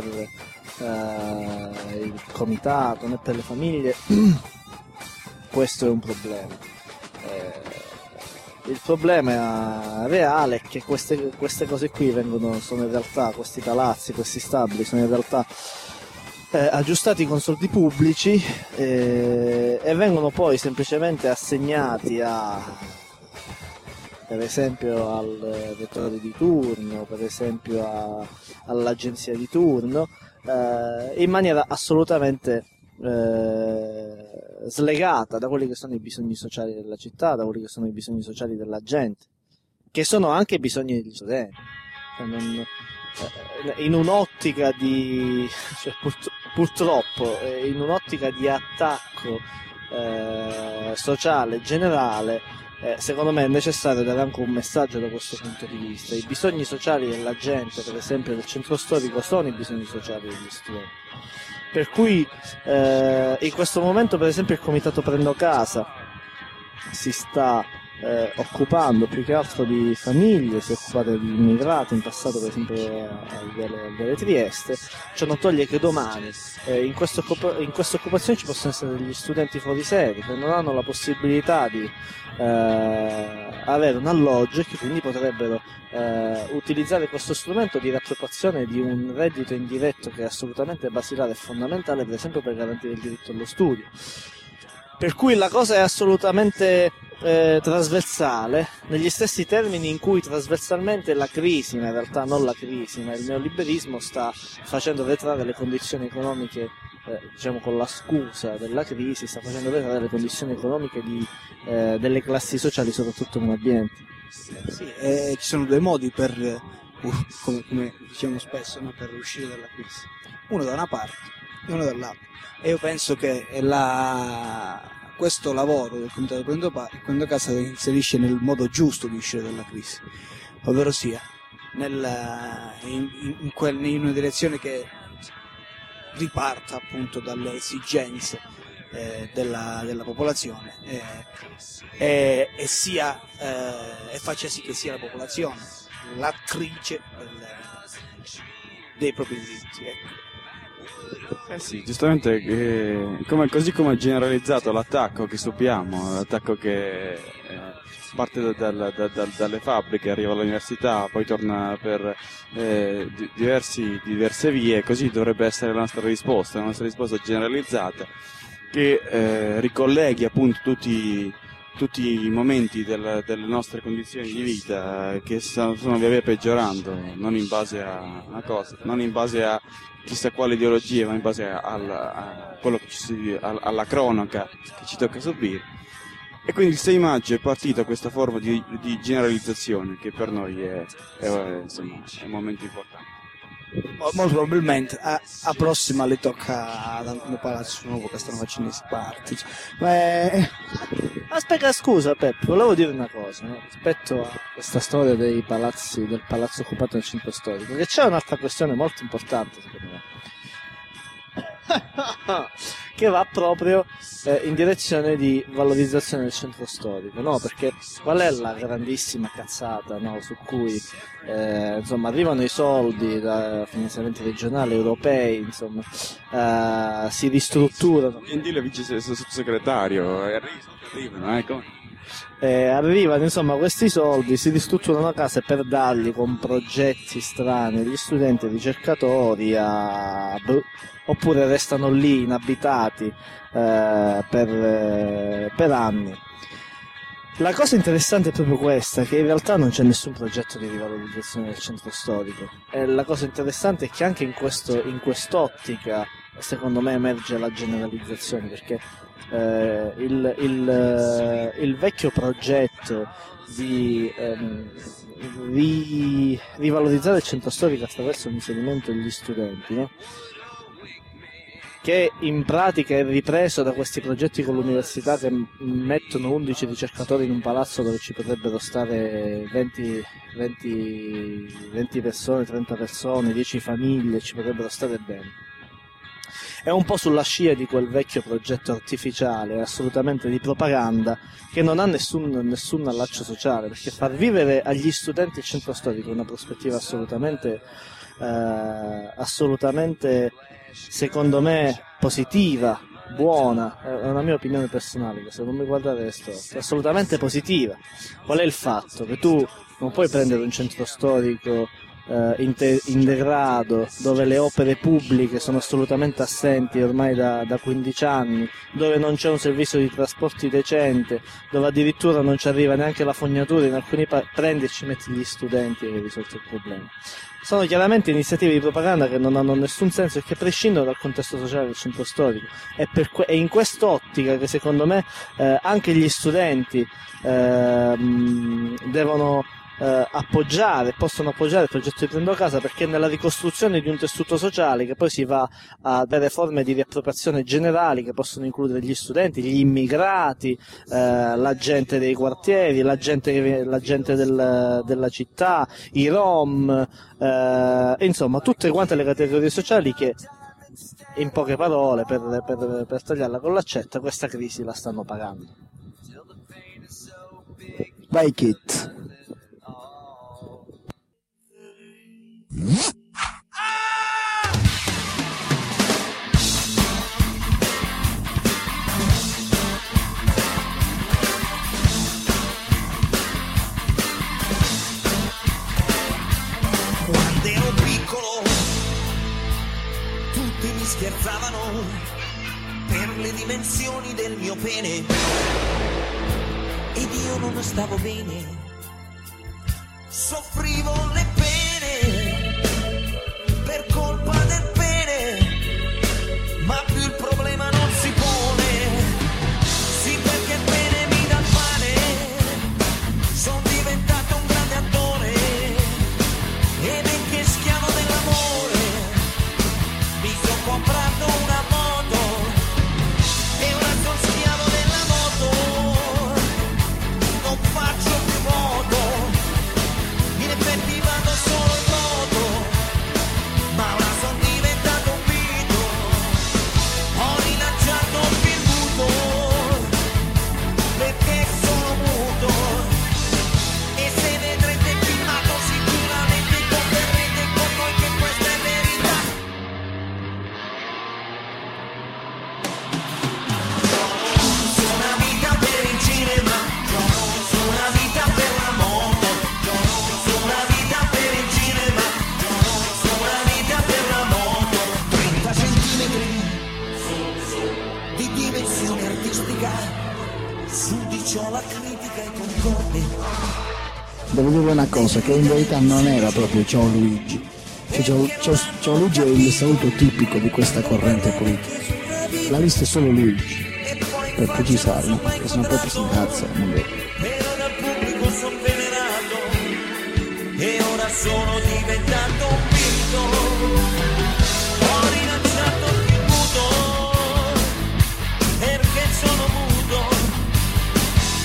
eh, il comitato né per le famiglie questo è un problema. Eh, Il problema reale è che queste, queste cose qui vengono, sono in realtà, questi palazzi, questi stabili, sono in realtà eh, aggiustati con soldi pubblici eh, e vengono poi semplicemente assegnati a, per esempio, al vettore di turno, per esempio a, all'agenzia di turno, eh, in maniera assolutamente Eh, slegata da quelli che sono i bisogni sociali della città, da quelli che sono i bisogni sociali della gente, che sono anche i bisogni degli studenti. Non, eh, in un'ottica di cioè, purt- purtroppo eh, in un'ottica di attacco eh, sociale generale, eh, secondo me è necessario dare anche un messaggio da questo punto di vista. I bisogni sociali della gente, per esempio del centro storico, sono i bisogni sociali degli studenti. Per cui eh, in questo momento, per esempio, il comitato Prendo Casa si sta eh, occupando più che altro di famiglie, si è occupato di immigrati, in passato per esempio al Viale Trieste. Ciò non toglie che domani eh, in, questo, in questa occupazione ci possono essere degli studenti fuori sede che non hanno la possibilità di eh, avere un alloggio e che quindi potrebbero eh, utilizzare questo strumento di riappropriazione di un reddito indiretto che è assolutamente basilare e fondamentale, per esempio per garantire il diritto allo studio. Per cui la cosa è assolutamente eh, trasversale, negli stessi termini in cui trasversalmente la crisi, ma in realtà non la crisi, ma il neoliberismo sta facendo detrarre le condizioni economiche, eh, diciamo con la scusa della crisi, sta facendo detrarre le condizioni economiche di, eh, delle classi sociali, soprattutto come ambienti. Sì, eh, ci sono due modi per, uh, come, come diciamo spesso, no, per uscire dalla crisi. Uno da una parte e uno dall'altra. E io penso che la, questo lavoro del Comitato Prendo, pa- Prendo Casa inserisce nel modo giusto di uscire dalla crisi, ovvero sia nel, in, in, quel, in una direzione che riparta appunto dalle esigenze eh, della, della popolazione eh, e, e, sia, eh, e faccia sì che sia la popolazione l'attrice del, dei propri diritti. Ecco. Eh sì, giustamente, eh, come, così come è generalizzato l'attacco che subiamo, l'attacco che eh, parte da, da, da, da, dalle fabbriche, arriva all'università, poi torna per eh, di, diversi, diverse vie, così dovrebbe essere la nostra risposta, la nostra risposta generalizzata, che eh, ricolleghi appunto tutti, tutti i momenti del, delle nostre condizioni di vita eh, che sono, sono via via peggiorando, non in base a una cosa, non in base a chissà quale ideologia, ma in base al, a quello che ci, alla cronaca che ci tocca subire. E quindi il sei maggio è partita questa forma di, di generalizzazione che per noi è, è, insomma, è un momento importante. Molto probabilmente a, a prossima le tocca ad Antonio Palazzo Nuovo che stanno facendo i sparti. Ma è... aspetta, scusa Pep, volevo dire una cosa, no? Rispetto a questa storia dei palazzi, del palazzo occupato nel centro storico, che c'è un'altra questione molto importante secondo me che va proprio eh, in direzione di valorizzazione del centro storico, no? Perché qual è la grandissima cazzata, no? Su cui eh, insomma arrivano i soldi da finanziamenti regionali, europei, insomma eh, si ristrutturano. Gentile vice sottosegretario, arrivano, ecco. Eh, arrivano insomma questi soldi, si ristrutturano case per darli con progetti strani agli studenti e ricercatori a... oppure restano lì inabitati eh, per, eh, per anni. La cosa interessante è proprio questa, che in realtà non c'è nessun progetto di rivalorizzazione del centro storico. E la cosa interessante è che anche in, questo, in quest'ottica secondo me emerge la generalizzazione, perché eh, il, il, eh, il vecchio progetto di ehm, ri, rivalorizzare il centro storico attraverso l'inserimento degli studenti, no? Che in pratica è ripreso da questi progetti con l'università che mettono undici ricercatori in un palazzo dove ci potrebbero stare venti, venti, venti persone, trenta persone, dieci famiglie, ci potrebbero stare bene. È un po' sulla scia di quel vecchio progetto artificiale, assolutamente di propaganda, che non ha nessun, nessun allaccio sociale, perché far vivere agli studenti il centro storico è una prospettiva assolutamente, eh, assolutamente secondo me positiva, buona, è una mia opinione personale, se non mi guardate sto, è assolutamente positiva. Qual è il fatto? Che tu non puoi prendere un centro storico eh, in, te, in degrado, dove le opere pubbliche sono assolutamente assenti ormai da, da quindici anni, dove non c'è un servizio di trasporti decente, dove addirittura non ci arriva neanche la fognatura in alcuni pa- prendi e ci metti gli studenti e hai risolto il problema. Sono chiaramente iniziative di propaganda che non hanno nessun senso e che prescindono dal contesto sociale del centro storico. È, per que- è in quest'ottica che secondo me eh, anche gli studenti eh, devono eh, appoggiare, possono appoggiare il progetto di Prendo Casa, perché nella ricostruzione di un tessuto sociale che poi si va a dare forme di riappropriazione generali che possono includere gli studenti, gli immigrati, eh, la gente dei quartieri, la gente, la gente del, della città, i rom, eh, insomma tutte quante le categorie sociali che in poche parole, per, per, per tagliarla con l'accetta, questa crisi la stanno pagando. Vai Kit. Quando ero piccolo tutti mi scherzavano per le dimensioni del mio pene ed io non stavo bene, soffrivo le pene per colpa del pene, ma più il problema non si pone, sì perché il pene mi dà il pane, sono diventato un grande attore e benché schiavo dell'amore mi sono comprato una moto e ora sono schiavo della moto, non faccio più moto, in effetti vado solo in moto, ma ora sono diventato un mito, ho rilanciato il muto perché sono muto e se vedrete filmato sicuramente converrete con noi che questa è verità. C'ho una vita per il cinema, c'ho una vita per la moto, c'ho una vita per il cinema, c'ho una vita per la moto, trenta centimetri di dimensione artistica, su di ciò la critica è concorde. Devo dire una cosa, che in verità non era proprio Ciao Luigi. Cioè, Ciao, Ciao, Ciao Luigi è il saluto tipico di questa corrente politica. La lista è solo Luigi, per precisare, no? Perché sennò poi si incazza, non vero. Però dal pubblico sono venerato e ora sono diventato un mito, ho rilanciato il muto perché sono muto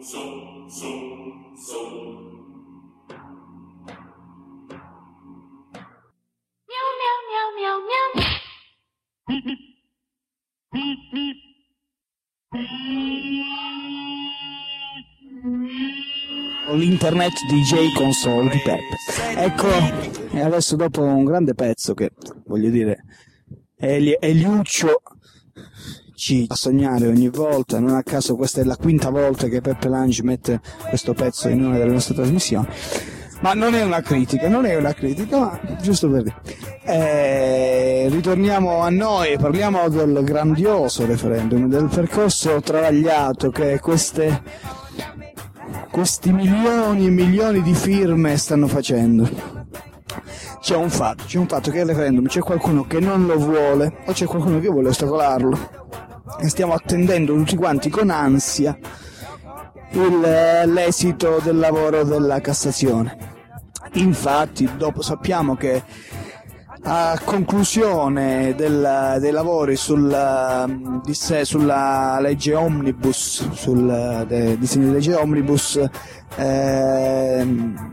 L'internet D J console di Peppe. Ecco, e adesso dopo un grande pezzo che, voglio dire, Eli- Eliuccio ci fa sognare ogni volta, non a caso questa è la quinta volta che Peppe Lange mette questo pezzo in una delle nostre trasmissioni, ma non è una critica, non è una critica, ma giusto per dire. Eh, ritorniamo a noi, parliamo del grandioso referendum, del percorso travagliato che queste questi milioni e milioni di firme stanno facendo. C'è un fatto, c'è un fatto che il referendum c'è qualcuno che non lo vuole o c'è qualcuno che vuole ostacolarlo, e stiamo attendendo tutti quanti con ansia il, l'esito del lavoro della Cassazione. Infatti dopo sappiamo che a conclusione del, dei lavori sul, di sé, sulla legge Omnibus, sul de, disegno di legge Omnibus, eh,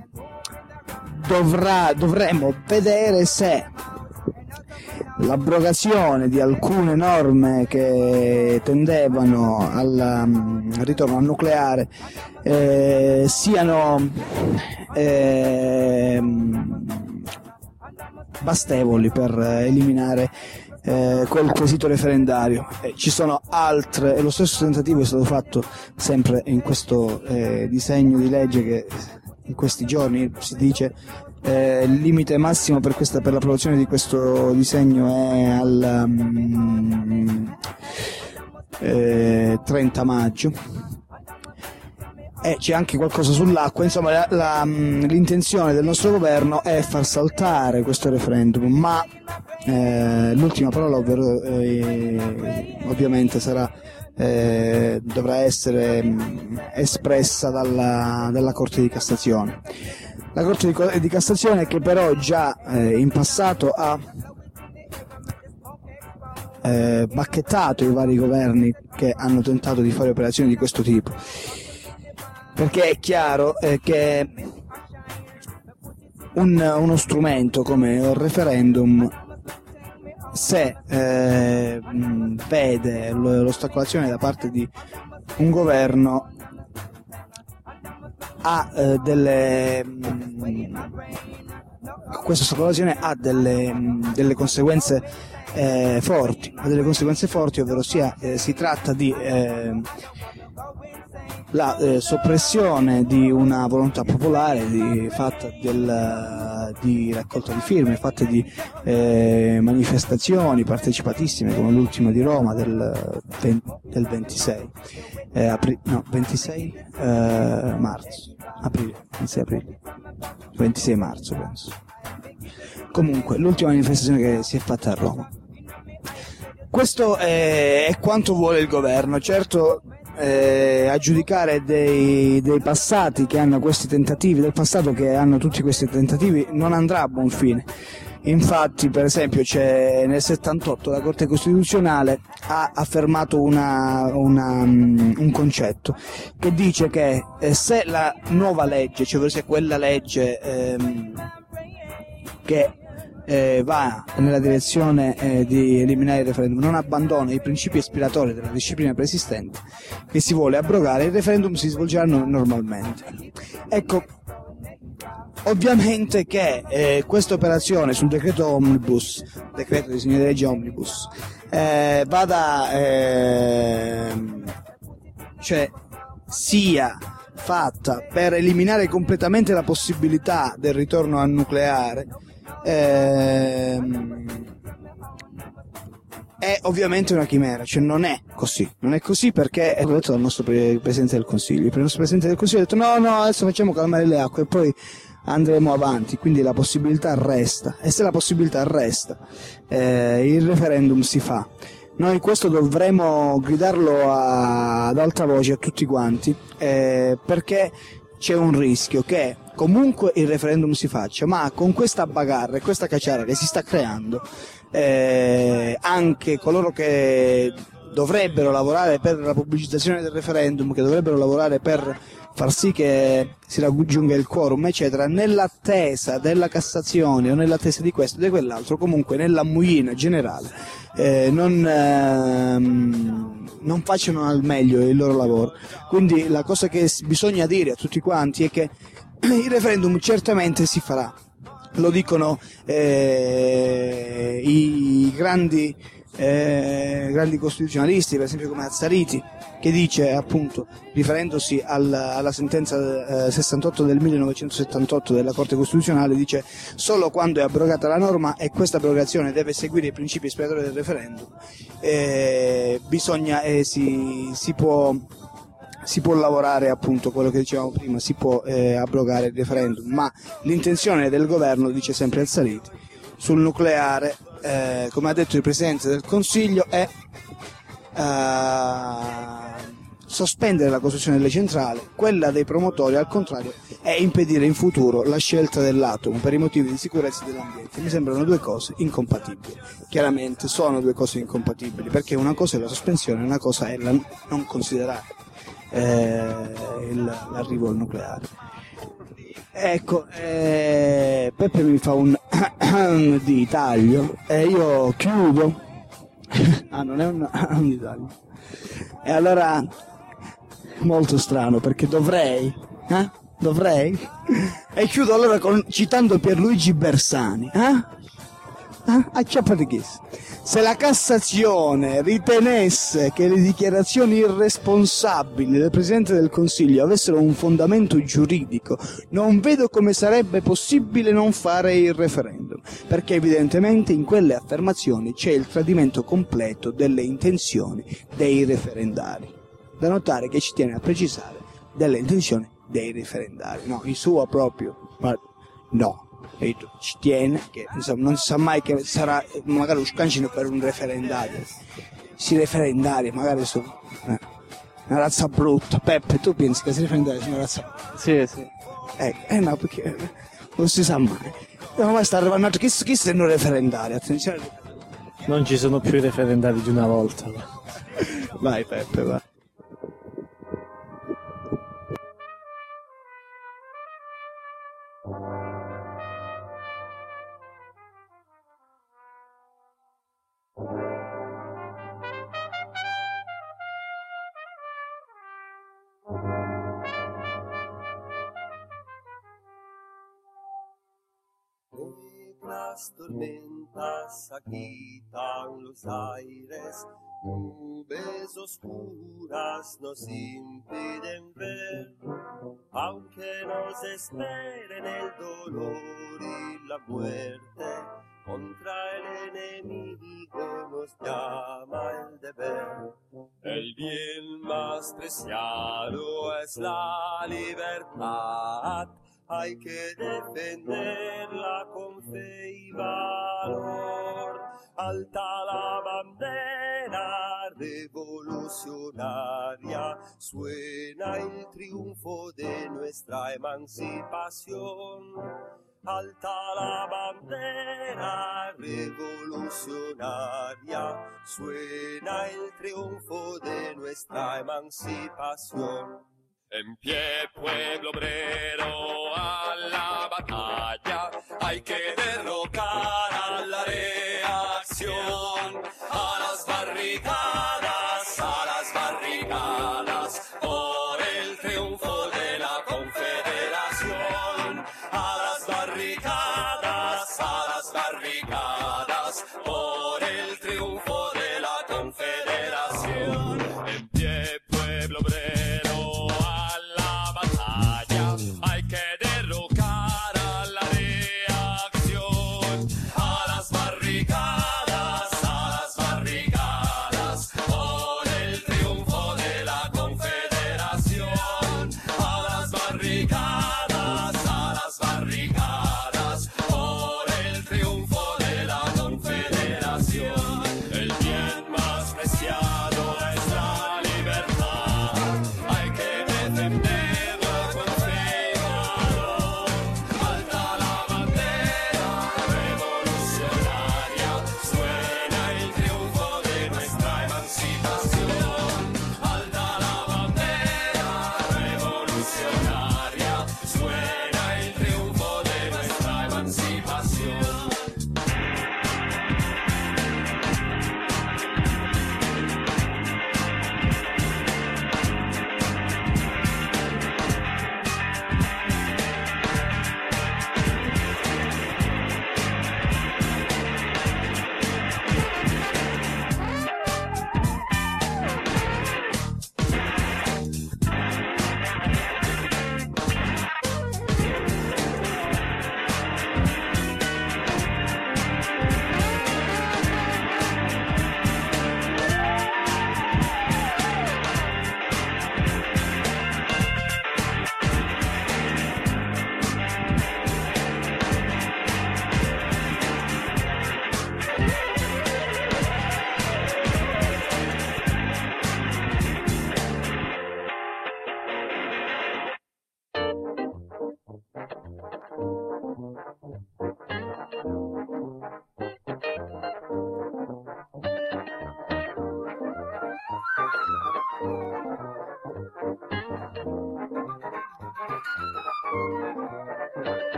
dovrà, dovremo vedere se l'abrogazione di alcune norme che tendevano al um, ritorno al nucleare eh, siano eh, bastevoli per eliminare eh, quel quesito referendario. Eh, ci sono altre, e lo stesso tentativo è stato fatto sempre in questo eh, disegno di legge che in questi giorni si dice eh, il limite massimo per, questa, per l'approvazione di questo disegno è al um, eh, trenta maggio. E c'è anche qualcosa sull'acqua, insomma la, la, l'intenzione del nostro governo è far saltare questo referendum, ma eh, l'ultima parola ovvero, eh, ovviamente sarà, eh, dovrà essere mh, espressa dalla, dalla Corte di Cassazione. La Corte di, di Cassazione che però già eh, in passato ha eh, bacchettato i vari governi che hanno tentato di fare operazioni di questo tipo. Perché è chiaro eh, che un, uno strumento come il referendum, se eh, vede l'ostacolazione da parte di un governo, ha eh, delle questa ostacolazione ha delle, delle conseguenze eh, forti, ha delle conseguenze forti, ovvero sia eh, si tratta di eh, la eh, soppressione di una volontà popolare di, fatta del, di raccolta di firme, fatta di eh, manifestazioni partecipatissime come l'ultima di Roma del, del ventisei eh, apri, no, ventisei eh, marzo aprile, ventisei aprile ventisei marzo penso. Comunque l'ultima manifestazione che si è fatta a Roma. Questo è, è quanto vuole il governo. Certo, Eh, a giudicare dei, dei passati che hanno questi tentativi, del passato che hanno tutti questi tentativi, non andrà a buon fine. Infatti, per esempio, c'è nel settantotto la Corte Costituzionale ha affermato una, una, um, un concetto che dice che eh, se la nuova legge, cioè se quella legge ehm, che Eh, va nella direzione eh, di eliminare il referendum, non abbandona i principi ispiratori della disciplina preesistente che si vuole abrogare, il referendum si svolgerà no- normalmente. Ecco, ovviamente che eh, questa operazione sul decreto Omnibus, decreto di disegno di legge Omnibus, eh, vada, eh, cioè sia fatta per eliminare completamente la possibilità del ritorno al nucleare, Ehm, è ovviamente una chimera, cioè non è così, non è così perché è detto dal nostro pre- Presidente del Consiglio. Il nostro Presidente del Consiglio ha detto no, no, adesso facciamo calmare le acque e poi andremo avanti, quindi la possibilità resta, e se la possibilità resta, eh, il referendum si fa. Noi questo dovremo gridarlo a, ad alta voce a tutti quanti, eh, perché c'è un rischio che comunque il referendum si faccia, ma con questa bagarre, questa cacciara che si sta creando, eh, anche coloro che dovrebbero lavorare per la pubblicizzazione del referendum, che dovrebbero lavorare per far sì che si raggiunga il quorum, eccetera, nell'attesa della Cassazione o nell'attesa di questo o di quell'altro, comunque nella muina generale, eh, non, ehm, non facciano al meglio il loro lavoro. Quindi la cosa che bisogna dire a tutti quanti è che il referendum certamente si farà. Lo dicono eh, i grandi, eh, grandi costituzionalisti, per esempio come Azzariti, che dice, appunto, riferendosi al, alla sentenza eh, sessantotto del millenovecentosettantotto della Corte Costituzionale, dice: solo quando è abrogata la norma, e questa abrogazione deve seguire i principi ispiratori del referendum, eh, bisogna eh, si, si può si può lavorare, appunto, quello che dicevamo prima, si può eh, abrogare il referendum, ma l'intenzione del governo, dice sempre Azzariti, sul nucleare, eh, come ha detto il Presidente del Consiglio, è eh, sospendere la costruzione delle centrali, quella dei promotori, al contrario, è impedire in futuro la scelta dell'atomo per i motivi di sicurezza dell'ambiente. Mi sembrano due cose incompatibili. Chiaramente sono due cose incompatibili, perché una cosa è la sospensione, una cosa è la non considerare Eh, il, l'arrivo al nucleare. Ecco, eh, Peppe mi fa un di taglio e io chiudo. Ah, non è un, un di taglio. E allora, molto strano, perché dovrei, eh? Dovrei. E chiudo allora con, citando Pierluigi Bersani, eh? Ah, acciappati chissà. Se la Cassazione ritenesse che le dichiarazioni irresponsabili del Presidente del Consiglio avessero un fondamento giuridico, non vedo come sarebbe possibile non fare il referendum, perché evidentemente in quelle affermazioni c'è il tradimento completo delle intenzioni dei referendari. Da notare che ci tiene a precisare delle intenzioni dei referendari, no, il suo proprio, ma no. E ci tiene, che insomma non si sa mai che sarà magari lo scancino per un referendario. Si referendari magari sono eh, una razza brutta. Peppe, tu pensi che si referendari sia una razza brutta? Sì, sì. Eh, eh no, perché non si sa mai. No, ma sta arrivando chi, chi se non referendari, attenzione. Non ci sono più i referendari di una volta. Vai Peppe, vai. Las tormentas agitan los aires, nubes oscuras nos impiden ver, aunque nos esperen el dolor y la muerte, contra el enemigo nos llama el deber. El bien más preciado es la libertad, hay que defenderla con fe y valor. Alta la bandera revolucionaria, suena el triunfo de nuestra emancipación. Alta la bandera revolucionaria, suena el triunfo de nuestra emancipación. En pie, pueblo obrero, a la batalla, hay que derrocar a la reacción, a las barricadas, a las barricadas, por el triunfo de la Confederación, a las barricadas, a las barricadas, por el triunfo de la Confederación. En pie, pueblo obrero, hay que derrocar a la reacción, a las barricadas, a las barricadas, por el triunfo de la Confederación, a las barricadas, a las barricadas, por el triunfo de la Confederación. El bien más preciado es la libertad, hay que defender. Suena el triunfo de nuestra emancipación.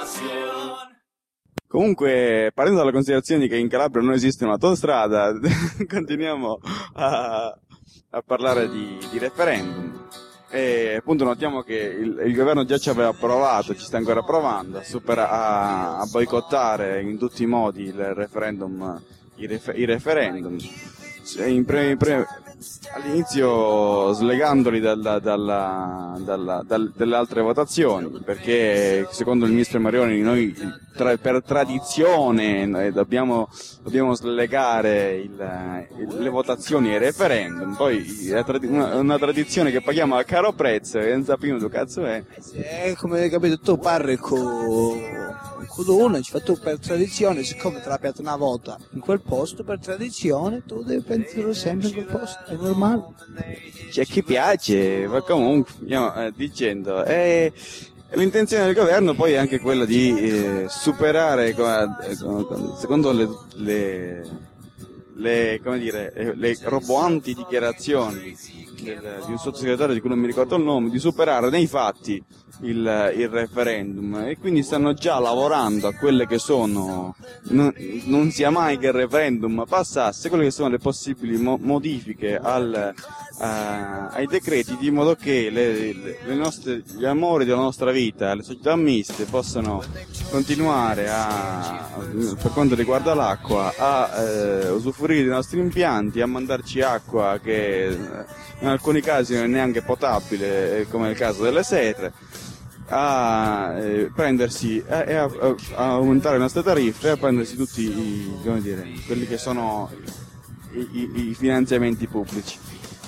Comunque, partendo dalla considerazione che in Calabria non esiste un'autostrada, continuiamo a, a parlare di, di referendum. E appunto notiamo che il, il governo già ci aveva provato, ci sta ancora provando a, supera, a, a boicottare in tutti i modi il referendum, i, refer, i referendum. In pre, in pre, all'inizio slegandoli dalla, dalla, dalla, dal, dalle altre votazioni, perché secondo il ministro Marioni noi tra, per tradizione noi dobbiamo, dobbiamo slegare il, il, le votazioni ai referendum, poi una, una tradizione che paghiamo a caro prezzo e non sappiamo dove cazzo è. È come hai capito, tu parli con con uno, ci fa tu per tradizione, siccome te l'ha piatta una volta in quel posto, per tradizione tu devi pensare sempre in quel posto, è normale. C'è chi piace, ma comunque, no, eh, dicendo, eh, l'intenzione del governo poi è anche quella di eh, superare, eh, secondo le, le, le, come dire, le roboanti dichiarazioni del, di un sottosegretario di cui non mi ricordo il nome, di superare nei fatti il, il referendum, e quindi stanno già lavorando a quelle che sono, non, non sia mai che il referendum passasse, quelle che sono le possibili mo- modifiche al, uh, ai decreti, di modo che le, le, le nostre, gli amori della nostra vita, le società miste possano continuare a, per quanto riguarda l'acqua, a eh, usufruire dei nostri impianti, a mandarci acqua che in alcuni casi non è neanche potabile, come nel caso delle Setre, a eh, prendersi e a, a, a aumentare le nostre tariffe, a prendersi tutti i, come dire, quelli che sono i, i, i finanziamenti pubblici.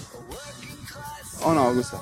O no, Gustavo?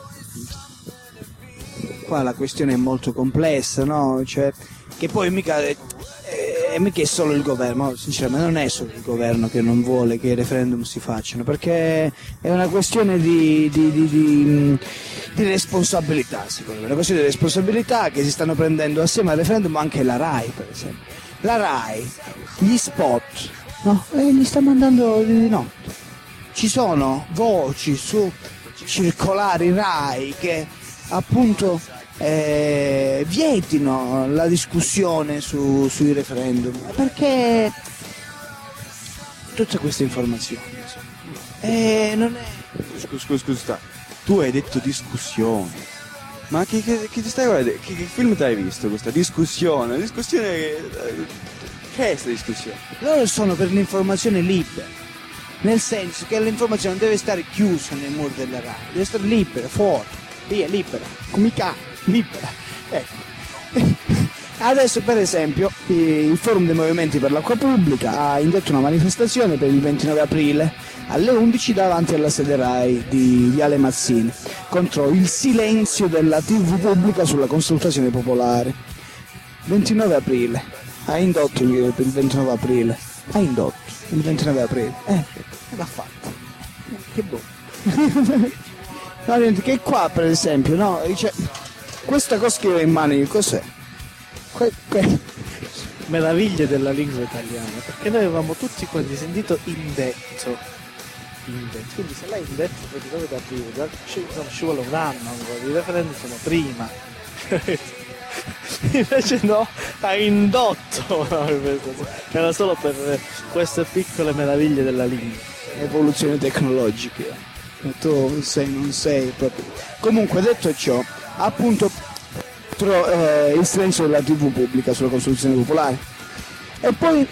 Qua la questione è molto complessa, no? Cioè, che poi mica è, è mica è solo il governo, sinceramente non è solo il governo che non vuole che i referendum si facciano, perché è una questione di, di, di, di, di responsabilità, secondo me, una questione di responsabilità che si stanno prendendo assieme al referendum anche la RAI, per esempio. La RAI, gli spot, no? E li sta mandando di notte. Ci sono voci su circolari RAI che appunto eh, vietino la discussione su, sui referendum, perché tutte queste informazioni eh, non è... Scusa, scusa, scusa, tu hai detto discussione, ma che, che, che ti stai guardando? Che, che film ti hai visto questa discussione? Discussione che, che è questa discussione? Loro sono per l'informazione libera, nel senso che l'informazione non deve stare chiusa nei muri della RAI, deve stare libera, fuori, via, libera, come ca, libera, ecco. Adesso per esempio il Forum dei Movimenti per l'Acqua Pubblica ha indetto una manifestazione per il ventinove aprile alle undici davanti alla sede RAI di Viale Mazzini contro il silenzio della tivù pubblica sulla consultazione popolare. ventinove aprile, ha indotto il, il ventinove aprile, ha indotto il ventinove aprile, eh, l'ha fatto, che boh. No, niente, che qua per esempio, no, dice, questa cosa che ho in mano, cos'è? Que, que. Meraviglie della lingua italiana, perché noi avevamo tutti quanti sentito indetto, indetto. Quindi se lei indetto il ventinove aprile, ci, ci vuole un anno ancora, i referendum sono prima. Invece no, ha indotto, era solo per queste piccole meraviglie della lingua. Evoluzione tecnologica, tu sei, non sei proprio. Comunque, detto ciò, appunto tro, eh, il silenzio della tivù pubblica sulla Costituzione popolare, e poi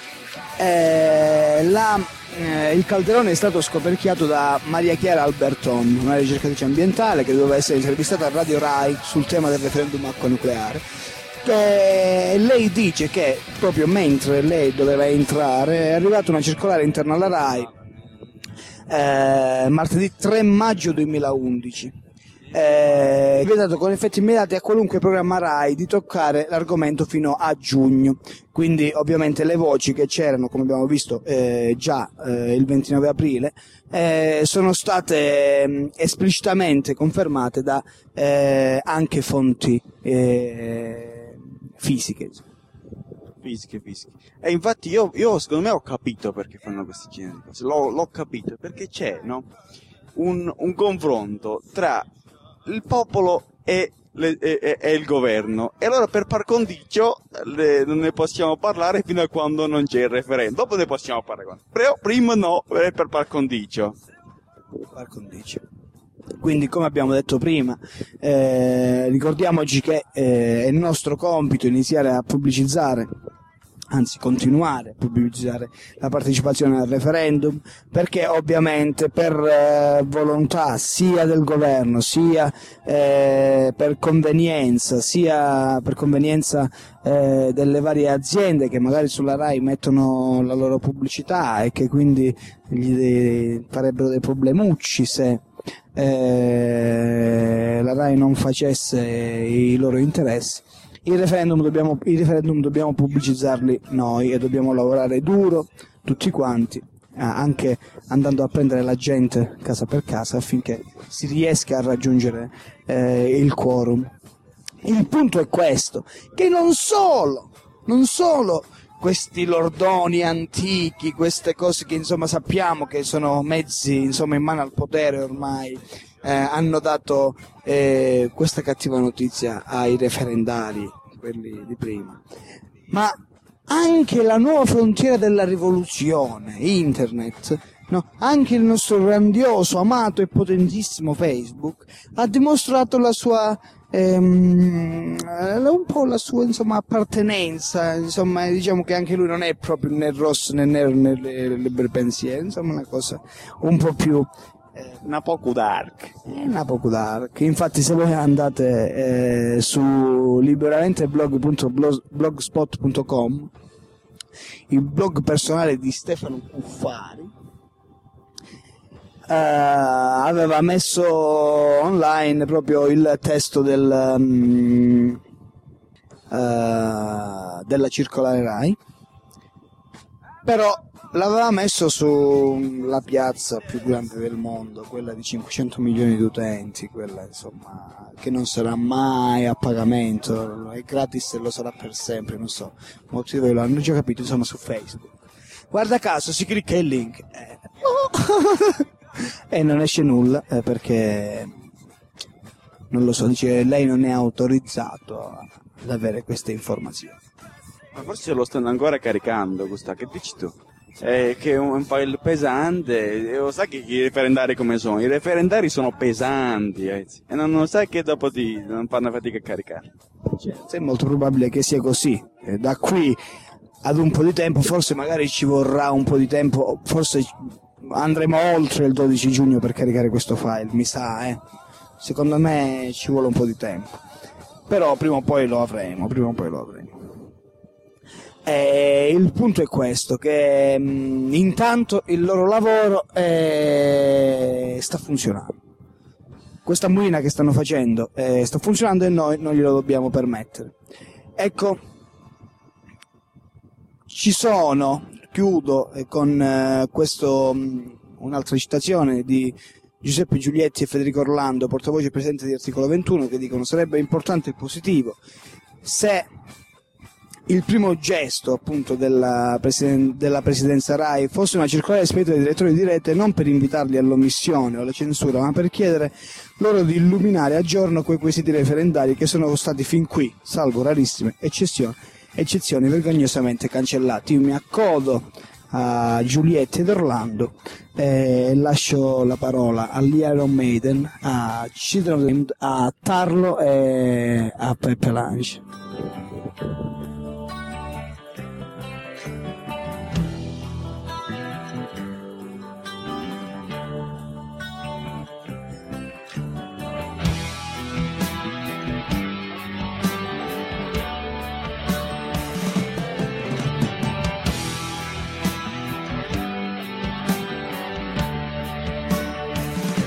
eh, la, eh, il calderone è stato scoperchiato da Maria Chiara Alberton, una ricercatrice ambientale che doveva essere intervistata a Radio Rai sul tema del referendum acqua nucleare. E lei dice che proprio mentre lei doveva entrare è arrivata una circolare interna alla Rai eh, martedì tre maggio duemilaundici, eh, vietato con effetti immediati a qualunque programma Rai di toccare l'argomento fino a giugno. Quindi ovviamente le voci che c'erano, come abbiamo visto eh, già eh, il ventinove aprile, eh, sono state eh, esplicitamente confermate da eh, anche fonti eh, fisiche. Fisiche, fisiche. E infatti io, io secondo me ho capito perché fanno questi generi di cose. L'ho, l'ho capito perché c'è, no? Un, un confronto tra il popolo e le, è, è, è il governo. E allora per par condicio le, non ne possiamo parlare fino a quando non c'è il referendum. Dopo ne possiamo parlare. Però prima no, è per par condicio. Par condicio. Quindi, come abbiamo detto prima, eh, ricordiamoci che eh, è il nostro compito iniziare a pubblicizzare, anzi continuare a pubblicizzare la partecipazione al referendum, perché ovviamente per eh, volontà sia del governo, sia eh, per convenienza, sia per convenienza eh, delle varie aziende che magari sulla Rai mettono la loro pubblicità e che quindi gli farebbero dei problemucci se eh, la Rai non facesse i loro interessi. Il referendum dobbiamo, i referendum dobbiamo pubblicizzarli noi e dobbiamo lavorare duro tutti quanti, anche andando a prendere la gente casa per casa affinché si riesca a raggiungere eh, il quorum. Il punto è questo, che non solo, non solo questi lordoni antichi, queste cose che insomma sappiamo che sono mezzi insomma in mano al potere ormai, eh, hanno dato eh, questa cattiva notizia ai referendari, quelli di prima, ma anche la nuova frontiera della rivoluzione, internet, no? Anche il nostro grandioso, amato e potentissimo Facebook ha dimostrato la sua ehm, un po' la sua insomma appartenenza, insomma diciamo che anche lui non è proprio né rosso né nero né libero pensiero, insomma una cosa un po' più Eh, una poco dark. È una poco dark. Infatti se voi andate eh, su liberamenteblog punto blogspot punto com, il blog personale di Stefano Cuffari, eh, aveva messo online proprio il testo del um, uh, della circolare Rai, però l'aveva messo sulla piazza più grande del mondo, quella di cinquecento milioni di utenti, quella insomma che non sarà mai a pagamento, è gratis e lo sarà per sempre, non so, molti di voi lo hanno già capito, insomma su Facebook. Guarda caso si clicca il link eh. e non esce nulla eh, perché non lo so, dice lei non è autorizzato ad avere queste informazioni. Ma forse lo stanno ancora caricando, Gustavo, che dici tu? Eh, che è un, un file pesante, e lo sai che i referendari come sono? I referendari sono pesanti eh, e non, non sai che dopo ti non fanno fatica a caricare. Certo, è molto probabile che sia così. Eh, da qui ad un po' di tempo, forse magari ci vorrà un po' di tempo, forse andremo oltre il dodici giugno per caricare questo file, mi sa, eh. Secondo me ci vuole un po' di tempo. Però prima o poi lo avremo, prima o poi lo avremo. E il punto è questo, che mh, intanto il loro lavoro eh, sta funzionando. Questa mulina che stanno facendo eh, sta funzionando e noi non glielo dobbiamo permettere. Ecco, ci sono, chiudo eh, con eh, questo mh, un'altra citazione di Giuseppe Giulietti e Federico Orlando, portavoce e presidente di Articolo ventuno, che dicono: sarebbe importante e positivo se il primo gesto appunto della, presiden- della presidenza Rai fosse una circolare spedita ai direttori di rete, non per invitarli all'omissione o alla censura, ma per chiedere loro di illuminare a giorno quei quesiti referendari che sono stati fin qui, salvo rarissime eccezioni, eccezioni vergognosamente cancellati. Io mi accodo a Giulietti ed Orlando e lascio la parola agli Iron Maiden, a Children, a Tarlo e a Peppe Lange.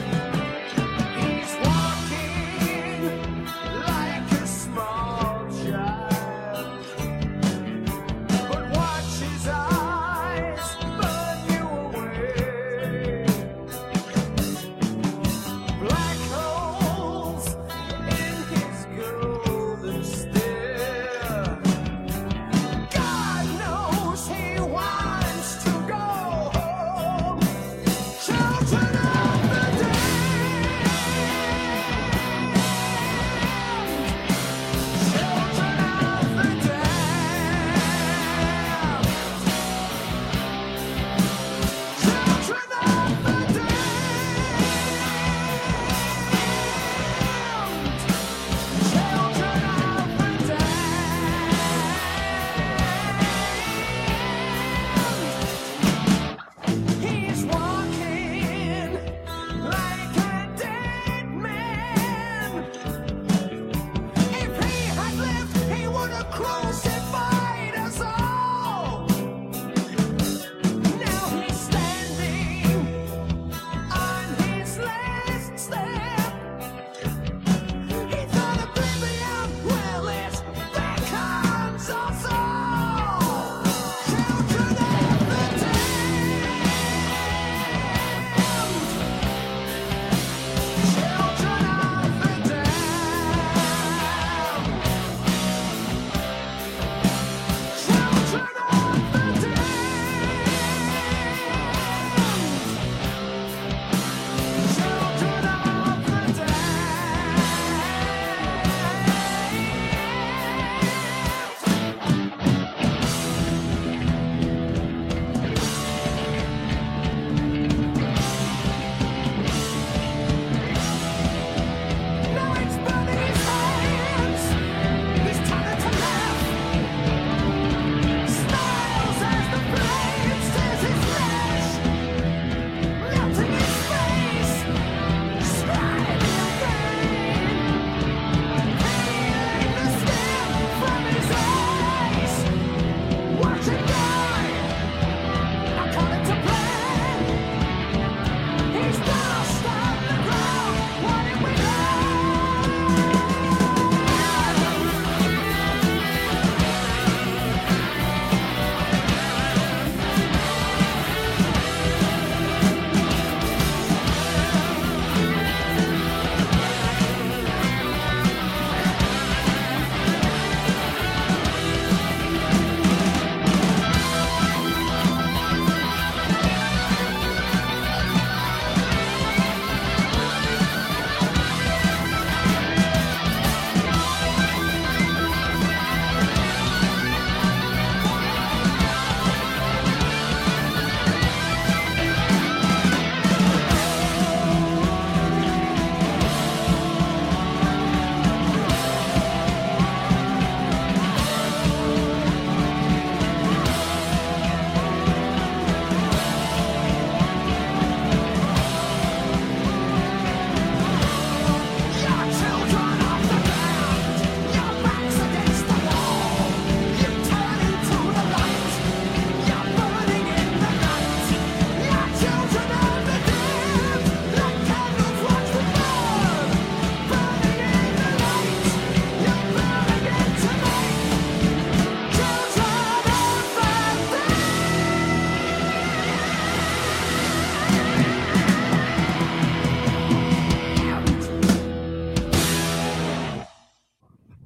He's walking like a small child.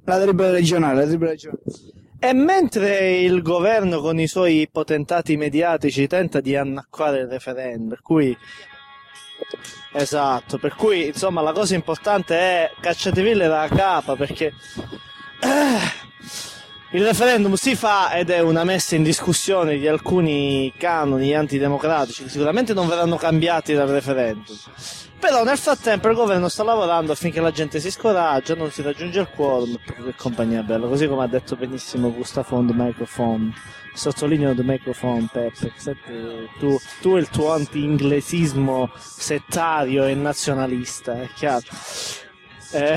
La delibera regionale, la delibera regionale. E mentre il governo con i suoi potentati mediatici tenta di annacquare il referendum, per cui esatto, per cui insomma la cosa importante è cacciatevi la capa, perché eh, il referendum si fa ed è una messa in discussione di alcuni canoni antidemocratici che sicuramente non verranno cambiati dal referendum. Però nel frattempo il governo sta lavorando affinché la gente si scoraggia, non si raggiunge il quorum e compagnia bella, così come ha detto benissimo Gustavo on the microphone. Sottolineo the microphone, Peppe, tu, tu e il tuo anti-inglesismo settario e nazionalista, è chiaro. Eh...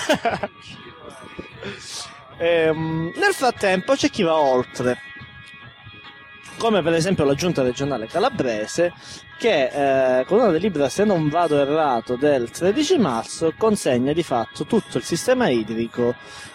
ehm, nel frattempo c'è chi va oltre, come per esempio la giunta regionale calabrese, che eh, con una delibera, se non vado errato, del tredici marzo consegna di fatto tutto il sistema idrico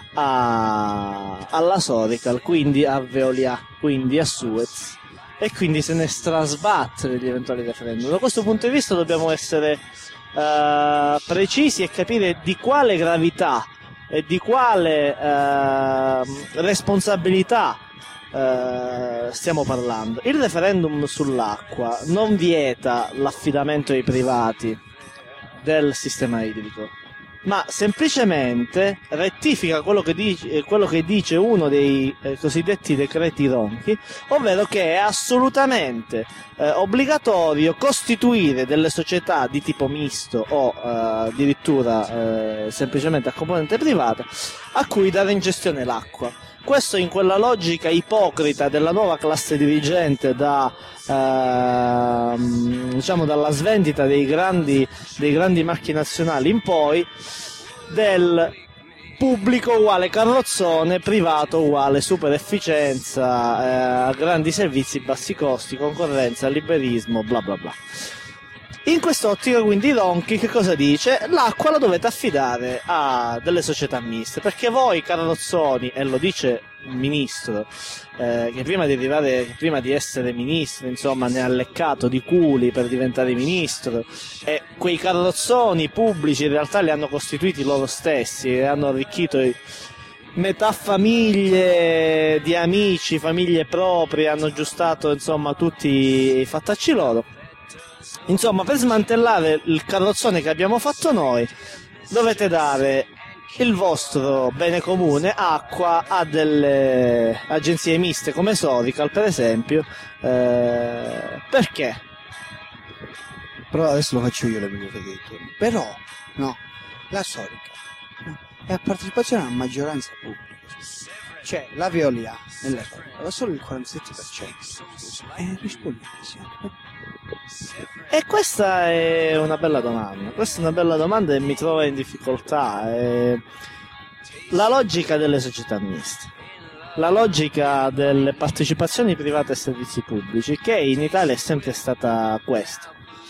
a, alla Sorical, quindi a Veolia, quindi a Suez, e quindi se ne strasbatte degli eventuali referendum. Da questo punto di vista dobbiamo essere eh, precisi e capire di quale gravità e di quale eh, responsabilità Uh, stiamo parlando. Il referendum sull'acqua non vieta l'affidamento ai privati del sistema idrico, ma semplicemente rettifica quello che dice, quello che dice uno dei eh, cosiddetti decreti Ronchi, ovvero che è assolutamente eh, obbligatorio costituire delle società di tipo misto o eh, addirittura eh, semplicemente a componente privata a cui dare in gestione l'acqua. Questo in quella logica ipocrita della nuova classe dirigente da eh, diciamo dalla svendita dei grandi, dei grandi marchi nazionali in poi, del pubblico uguale carrozzone, privato uguale super efficienza, eh, grandi servizi, bassi costi, concorrenza, liberismo, bla bla bla. In quest'ottica quindi Ronchi che cosa dice? L'acqua la dovete affidare a delle società miste, perché voi carrozzoni, e lo dice il ministro, eh, che prima di arrivare, prima di essere ministro, insomma, ne ha leccato di culi per diventare ministro, e quei carrozzoni pubblici in realtà li hanno costituiti loro stessi e hanno arricchito i metà famiglie di amici, famiglie proprie, hanno aggiustato insomma tutti i fattacci loro. Insomma, per smantellare il carrozzone che abbiamo fatto noi dovete dare il vostro bene comune, acqua, a delle agenzie miste come Sorical per esempio. Eh, perché? Però adesso lo faccio io, l'amico Federico. Però, no, la Sorical no, è a partecipazione a maggioranza pubblica. Cioè, la Veolia nella Sorical aveva solo il quarantasette per cento. E rispondi E questa è una bella domanda. Questa è una bella domanda e mi trova in difficoltà. È la logica delle società miste, la logica delle partecipazioni private ai servizi pubblici, che in Italia è sempre stata questa.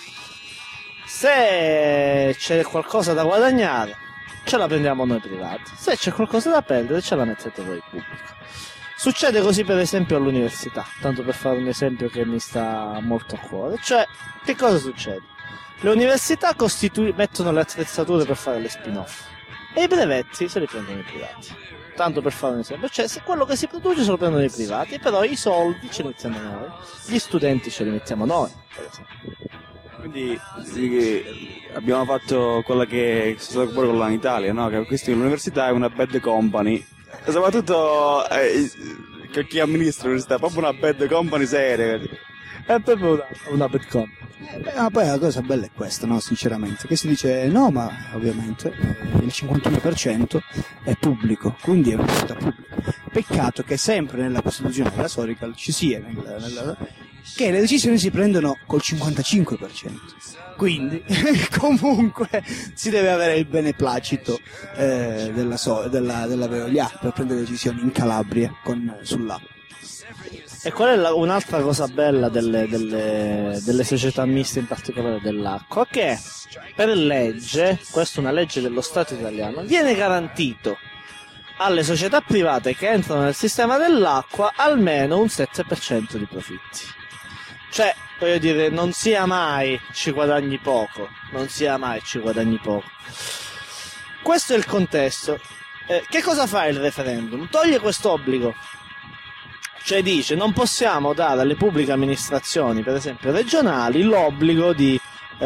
Se c'è qualcosa da guadagnare, ce la prendiamo noi privati. Se c'è qualcosa da perdere, ce la mettete voi pubblico. Succede così per esempio all'università, tanto per fare un esempio che mi sta molto a cuore. Cioè, che cosa succede? Le università costitui- mettono le attrezzature per fare le spin-off e i brevetti se li prendono i privati. Tanto per fare un esempio, cioè se quello che si produce se lo prendono i privati, però i soldi ce li mettiamo noi, gli studenti ce li mettiamo noi, per esempio. Quindi sì, abbiamo fatto quella che è stata pure con l'Italia, no? Che questa l'università è una bad company. E soprattutto eh, che chi amministra l'università è proprio una bad company seria. È proprio una, una bad company. Eh, ma poi la cosa bella è questa, no? Sinceramente, che si dice no, ma ovviamente eh, il cinquantuno per cento è pubblico, quindi è una società pubblica. Peccato che sempre nella Costituzione della Sorical ci sia nella, nella, che le decisioni si prendono col cinquantacinque per cento. Quindi comunque si deve avere il beneplacito eh, della, so, della, della Veolia per prendere decisioni in Calabria con, sull'acqua. E qual è la, un'altra cosa bella delle, delle, delle società miste, in particolare dell'acqua? Che per legge, questa è una legge dello Stato italiano, viene garantito alle società private che entrano nel sistema dell'acqua almeno un sette per cento di profitti. Cioè, voglio dire, non sia mai ci guadagni poco, non sia mai ci guadagni poco. Questo è il contesto. Eh, che cosa fa il referendum? Toglie questo obbligo, cioè dice non possiamo dare alle pubbliche amministrazioni, per esempio regionali, l'obbligo di,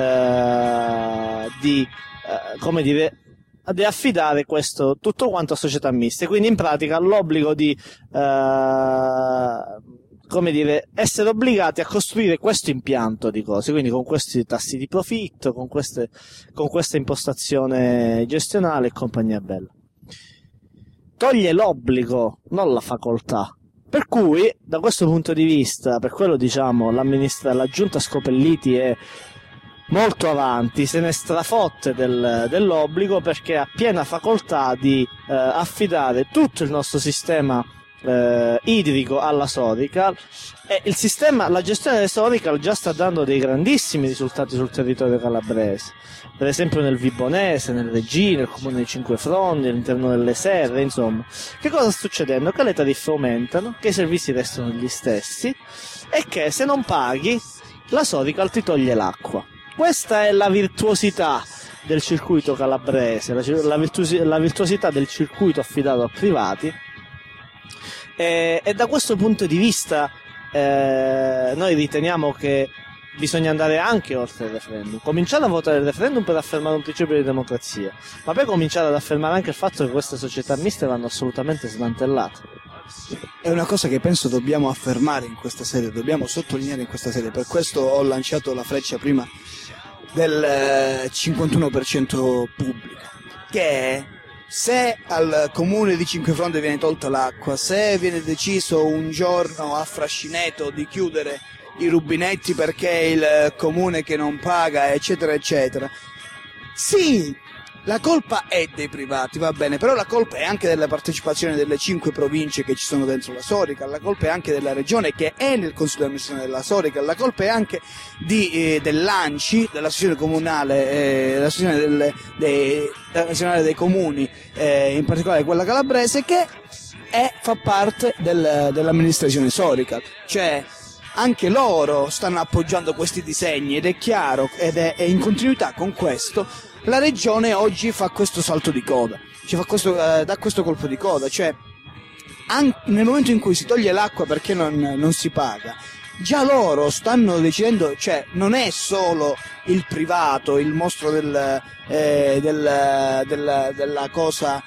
eh, di eh, come dire, di affidare questo tutto quanto a società miste, quindi in pratica l'obbligo di eh, come dire, essere obbligati a costruire questo impianto di cose, quindi con questi tassi di profitto, con queste, con questa impostazione gestionale e compagnia bella. Toglie l'obbligo, non la facoltà. Per cui, da questo punto di vista, per quello diciamo, l'amministra- la giunta Scopelliti è molto avanti, se ne strafotte del, dell'obbligo, perché ha piena facoltà di eh, affidare tutto il nostro sistema Eh, idrico alla Sorical, e il sistema, la gestione delle Sorical già sta dando dei grandissimi risultati sul territorio calabrese, per esempio nel Vibonese, nel Reggino, nel comune dei Cinque Frondi, all'interno delle Serre, insomma. Che cosa sta succedendo? Che le tariffe aumentano, che i servizi restano gli stessi e che se non paghi la Sorical ti toglie l'acqua. Questa è la virtuosità del circuito calabrese, la, la, virtuosi, la virtuosità del circuito affidato a privati. E, e da questo punto di vista eh, noi riteniamo che bisogna andare anche oltre il referendum, cominciare a votare il referendum per affermare un principio di democrazia, ma poi cominciare ad affermare anche il fatto che queste società miste vanno assolutamente smantellate. È una cosa che penso dobbiamo affermare in questa sede, dobbiamo sottolineare in questa sede, per questo ho lanciato la freccia prima del cinquantuno per cento pubblico, che è: se al comune di Cinquefronde viene tolta l'acqua, se viene deciso un giorno a Frascineto di chiudere i rubinetti perché il comune che non paga, eccetera eccetera, sì, la colpa è dei privati, va bene, però la colpa è anche della partecipazione delle cinque province che ci sono dentro la Sorical, la colpa è anche della regione che è nel consiglio di amministrazione della Sorical, la colpa è anche di, eh, dell'ANCI, dell'associazione comunale, eh, dell'associazione delle, dei, nazionale dei comuni, eh, in particolare quella calabrese, che è, fa parte del, dell'amministrazione Sorical, cioè anche loro stanno appoggiando questi disegni, ed è chiaro, ed è, è in continuità con questo. La regione oggi fa questo salto di coda, cioè fa questo, eh, dà questo colpo di coda, cioè anche nel momento in cui si toglie l'acqua perché non, non si paga, già loro stanno decidendo, cioè non è solo il privato, il mostro del, eh, del, del, della cosa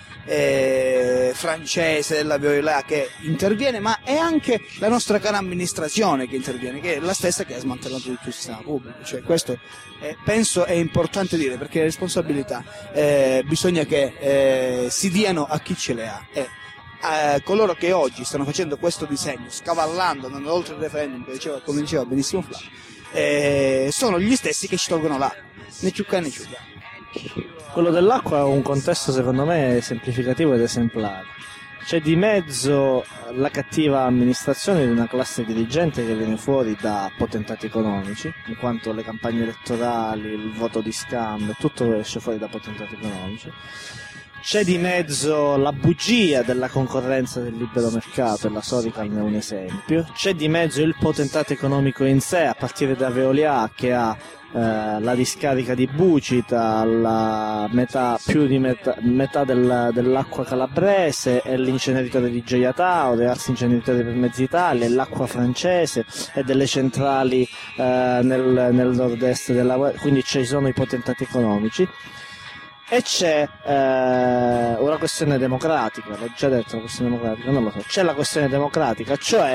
eh, francese, della Veolia che interviene, ma è anche la nostra cara amministrazione che interviene, che è la stessa che ha smantellato tutto il sistema pubblico. Cioè questo eh, penso è importante dire, perché le responsabilità eh, bisogna che eh, si diano a chi ce le ha, e eh, coloro che oggi stanno facendo questo disegno, scavallando, andando oltre il referendum, che diceva, come diceva benissimo Flavio, eh, sono gli stessi che ci tolgono l'acqua, né ciucca né ciucca. Quello dell'acqua è un contesto secondo me semplificativo ed esemplare. C'è di mezzo la cattiva amministrazione di una classe dirigente che viene fuori da potentati economici, in quanto le campagne elettorali, il voto di scambio, tutto esce fuori da potentati economici. C'è di mezzo la bugia della concorrenza del libero mercato, e la Sorical ne è un esempio. C'è di mezzo il potentato economico in sé, a partire da Veolia, che ha eh, la discarica di Bucita, la metà, più di metà, metà del, dell'acqua calabrese, e l'inceneritore di Gioia Tauro, e altri inceneritori per mezza Italia, e l'acqua francese, e delle centrali eh, nel, nel nord-est della, quindi ci sono i potentati economici. E c'è eh, una questione democratica, l'ho già detto, la questione democratica, non lo so, c'è la questione democratica, cioè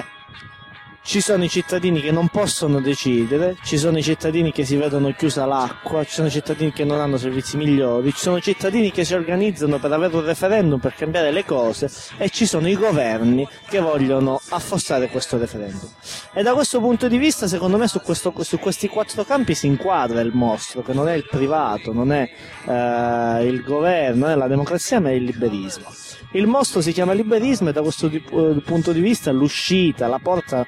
ci sono i cittadini che non possono decidere, ci sono i cittadini che si vedono chiusa l'acqua, ci sono i cittadini che non hanno servizi migliori, ci sono i cittadini che si organizzano per avere un referendum per cambiare le cose, e ci sono i governi che vogliono affossare questo referendum. E da questo punto di vista, secondo me, su, questo, su questi quattro campi si inquadra il mostro, che non è il privato, non è eh, il governo, non è la democrazia, ma è il liberismo. Il mostro si chiama liberismo, e da questo di, uh, punto di vista l'uscita, la porta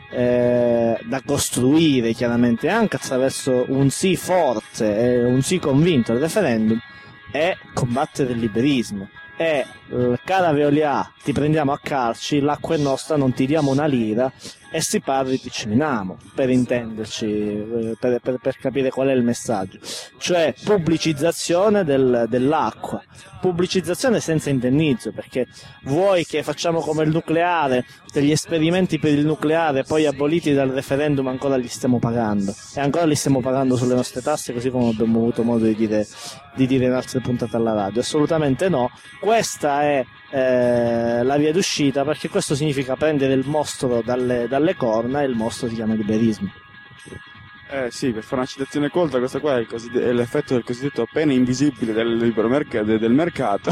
eh, da costruire chiaramente anche attraverso un sì forte e un sì convinto al referendum è combattere il liberismo. E eh, cara Veolia, ti prendiamo a calci, l'acqua è nostra, non ti diamo una lira, e si parli di Ciminamo, per intenderci, eh, per, per, per capire qual è il messaggio, cioè pubblicizzazione del, dell'acqua, pubblicizzazione senza indennizzo, perché vuoi che facciamo come il nucleare, che gli esperimenti per il nucleare poi aboliti dal referendum ancora li stiamo pagando, e ancora li stiamo pagando sulle nostre tasse, così come abbiamo avuto modo di dire, di dire in altre puntate alla radio? Assolutamente no. Questa è eh, la via d'uscita, perché questo significa prendere il mostro dalle, dalle corna, e il mostro si chiama liberismo. Eh sì, per fare una citazione colta, questo qua è, il coside- è l'effetto del cosiddetto pene invisibile del, libero merc- del mercato.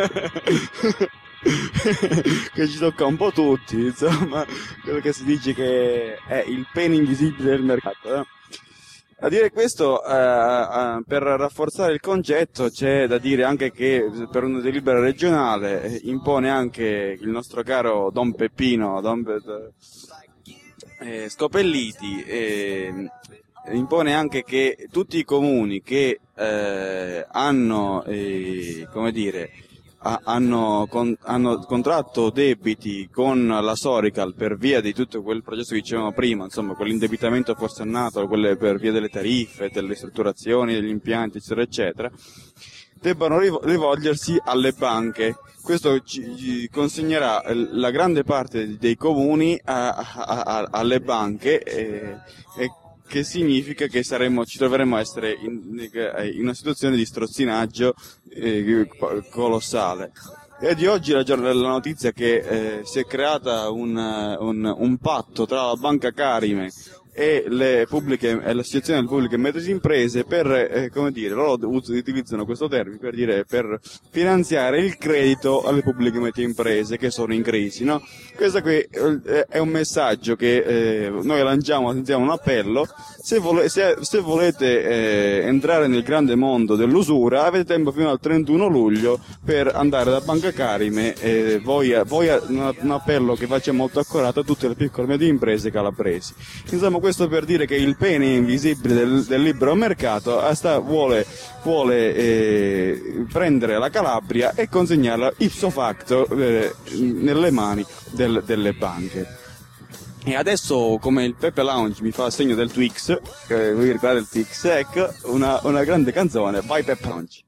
Che ci tocca un po' tutti, insomma, quello che si dice che è il pene invisibile del mercato. Eh? A dire questo, eh, eh, per rafforzare il concetto, c'è da dire anche che per una delibera regionale eh, impone anche il nostro caro Don Peppino, Don Pe- eh, Scopelliti, eh, impone anche che tutti i comuni che eh, hanno, eh, come dire, hanno, con, hanno contratto debiti con la Sorical per via di tutto quel processo che dicevamo prima, insomma quell'indebitamento forsennato, quelle per via delle tariffe, delle ristrutturazioni, degli impianti, eccetera, eccetera, debbano rivolgersi alle banche. Questo ci consegnerà la grande parte dei comuni a, a, a, alle banche, e, e che significa che saremmo, ci troveremo a essere in, in una situazione di strozzinaggio eh, colossale. E di oggi la, la notizia che eh, si è creata un, un, un patto tra la Banca Carime e le pubbliche e l'associazione delle pubbliche e medie imprese per, eh, come dire, loro utilizzano questo termine per dire, per finanziare il credito alle pubbliche e medie imprese che sono in crisi, no? Questo qui eh, è un messaggio che eh, noi lanciamo, sentiamo un appello: se, vole, se, se volete eh, entrare nel grande mondo dell'usura, avete tempo fino al trentuno luglio per andare da Banca Carime, e voi, voi un, un appello che faccia molto accorato a tutte le piccole e medie imprese calabresi. Insomma, questo per dire che il pene invisibile del, del libero mercato sta, vuole, vuole eh, prendere la Calabria e consegnarla ipso facto eh, nelle mani del, delle banche. E adesso, come il Pepe Lounge mi fa segno del Twix, eh, voi ricordate il Twix, ecco, una, una grande canzone, vai Pepe Lounge.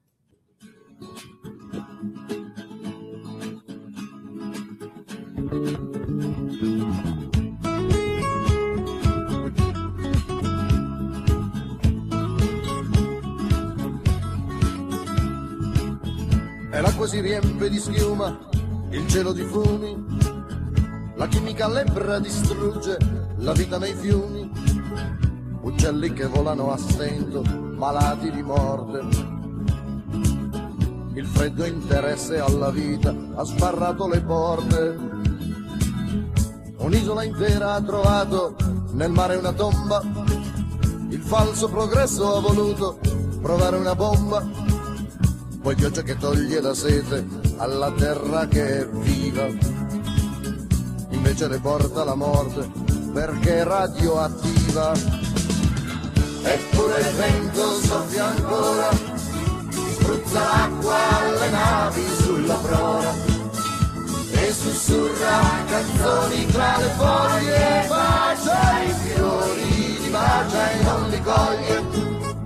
E l'acqua si riempie di schiuma, il cielo di fumi, la chimica lebbra distrugge la vita nei fiumi, uccelli che volano a stento, malati di morte. Il freddo interesse alla vita ha sbarrato le porte. Un'isola intera ha trovato nel mare una tomba, il falso progresso ha voluto provare una bomba. Poi pioggia che toglie la sete alla terra che è viva, invece le porta la morte perché è radioattiva. Eppure il vento soffia ancora, spruzza l'acqua alle navi sulla prora e sussurra canzoni tra le foglie, bacia i fiori, li bacia e non li coglie.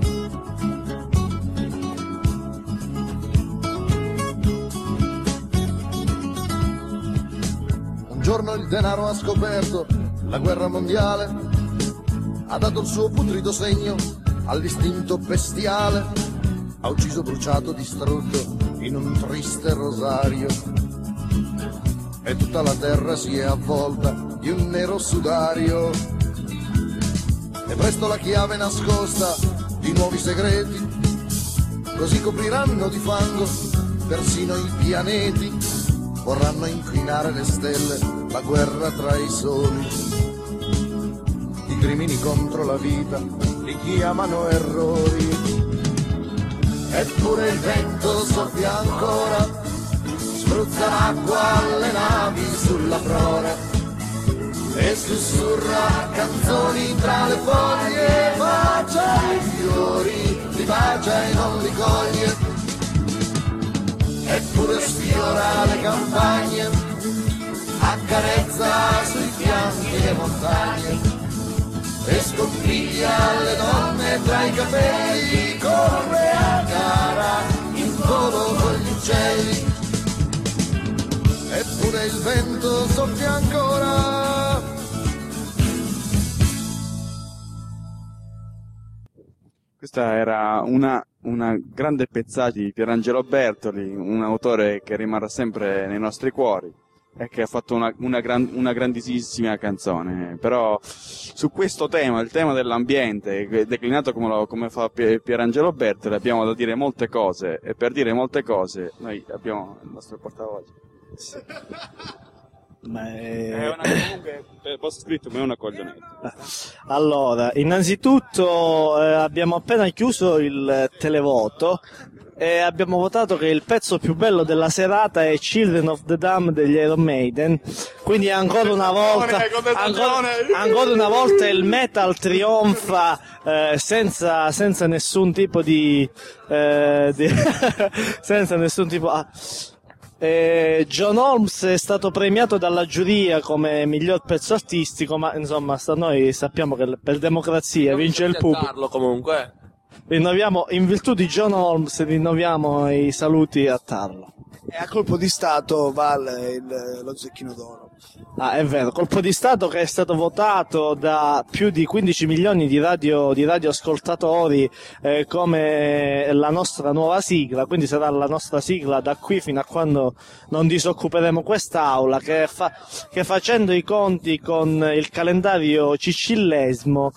Un giorno il denaro ha scoperto la guerra mondiale, ha dato il suo putrido segno all'istinto bestiale, ha ucciso, bruciato, distrutto in un triste rosario, e tutta la terra si è avvolta di un nero sudario. E presto la chiave nascosta di nuovi segreti, così copriranno di fango persino i pianeti. Vorranno inquinare le stelle, la guerra tra i soli. I crimini contro la vita li chiamano errori. Eppure il vento soffia ancora, spruzza l'acqua alle navi sulla prora e sussurra canzoni tra le foglie, bacia i fiori, li bacia e non li coglie. Eppure sfiora le campagne, accarezza sui fianchi e montagne e sconfiglia le donne tra i capelli, corre a gara in volo con gli uccelli, eppure il vento soffia ancora. Questa era una, una grande pezzata di Pierangelo Bertoli, un autore che rimarrà sempre nei nostri cuori e che ha fatto una, una, gran, una grandissima canzone. Però su questo tema, il tema dell'ambiente, declinato come, lo, come fa Pierangelo Bertoli, abbiamo da dire molte cose, e per dire molte cose noi abbiamo il nostro portavoce. Sì. Ma è... è una, comunque posso scritto ma è una coglionetta. Allora, innanzitutto eh, abbiamo appena chiuso il televoto e abbiamo votato che il pezzo più bello della serata è Children of the Dam degli Iron Maiden, quindi ancora una volta ancora, ancora una volta il metal trionfa eh, senza, senza nessun tipo di, eh, di senza nessun tipo ah. Eh, John Holmes è stato premiato dalla giuria come miglior pezzo artistico, ma insomma sta, noi sappiamo che per democrazia non vince il pubblico. Comunque Rinnoviamo, in virtù di John Holmes, rinnoviamo i saluti a Tarlo. E a colpo di stato vale il, lo Zecchino d'Oro. Ah, è vero, colpo di stato che è stato votato da più di quindici milioni di radio di radioascoltatori eh, come la nostra nuova sigla, quindi sarà la nostra sigla da qui fino a quando non disoccuperemo quest'aula, che, fa, che facendo i conti con il calendario cicillesimo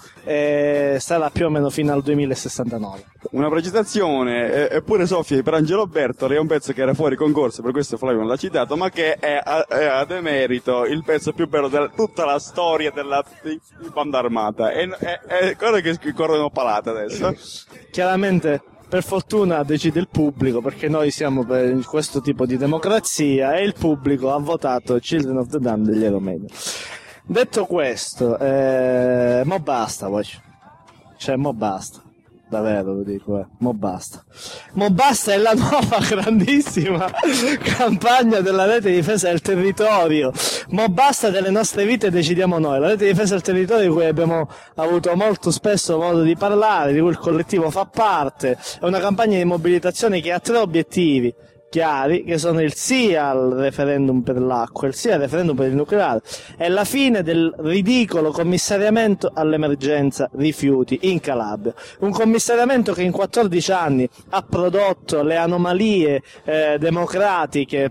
eh, sarà più o meno fino al duemilasessantanove. Una precisazione, eppure Sofia di Pierangelo Bertoli è un pezzo che era fuori concorso, per questo Flavio non l'ha citato, ma che è, a, è ad emerito il pezzo più bello di tutta la storia della di, di banda armata. È, è, è cose che corrono palate adesso. Chiaramente, per fortuna decide il pubblico, perché noi siamo per questo tipo di democrazia e il pubblico ha votato Children of the Dam degli Iron Maiden. Detto questo, eh, mo basta poi. Cioè, mo basta. Davvero lo dico, eh. Mo basta. Mo basta è la nuova grandissima campagna della rete difesa del territorio. Mo basta delle nostre vite decidiamo noi. La rete difesa del territorio di cui abbiamo avuto molto spesso modo di parlare, di cui il collettivo fa parte, è una campagna di mobilitazione che ha tre obiettivi chiari, che sono il sì al referendum per l'acqua, il sì al referendum per il nucleare e la fine del ridicolo commissariamento all'emergenza rifiuti in Calabria. Un commissariamento che in quattordici anni ha prodotto le anomalie eh, democratiche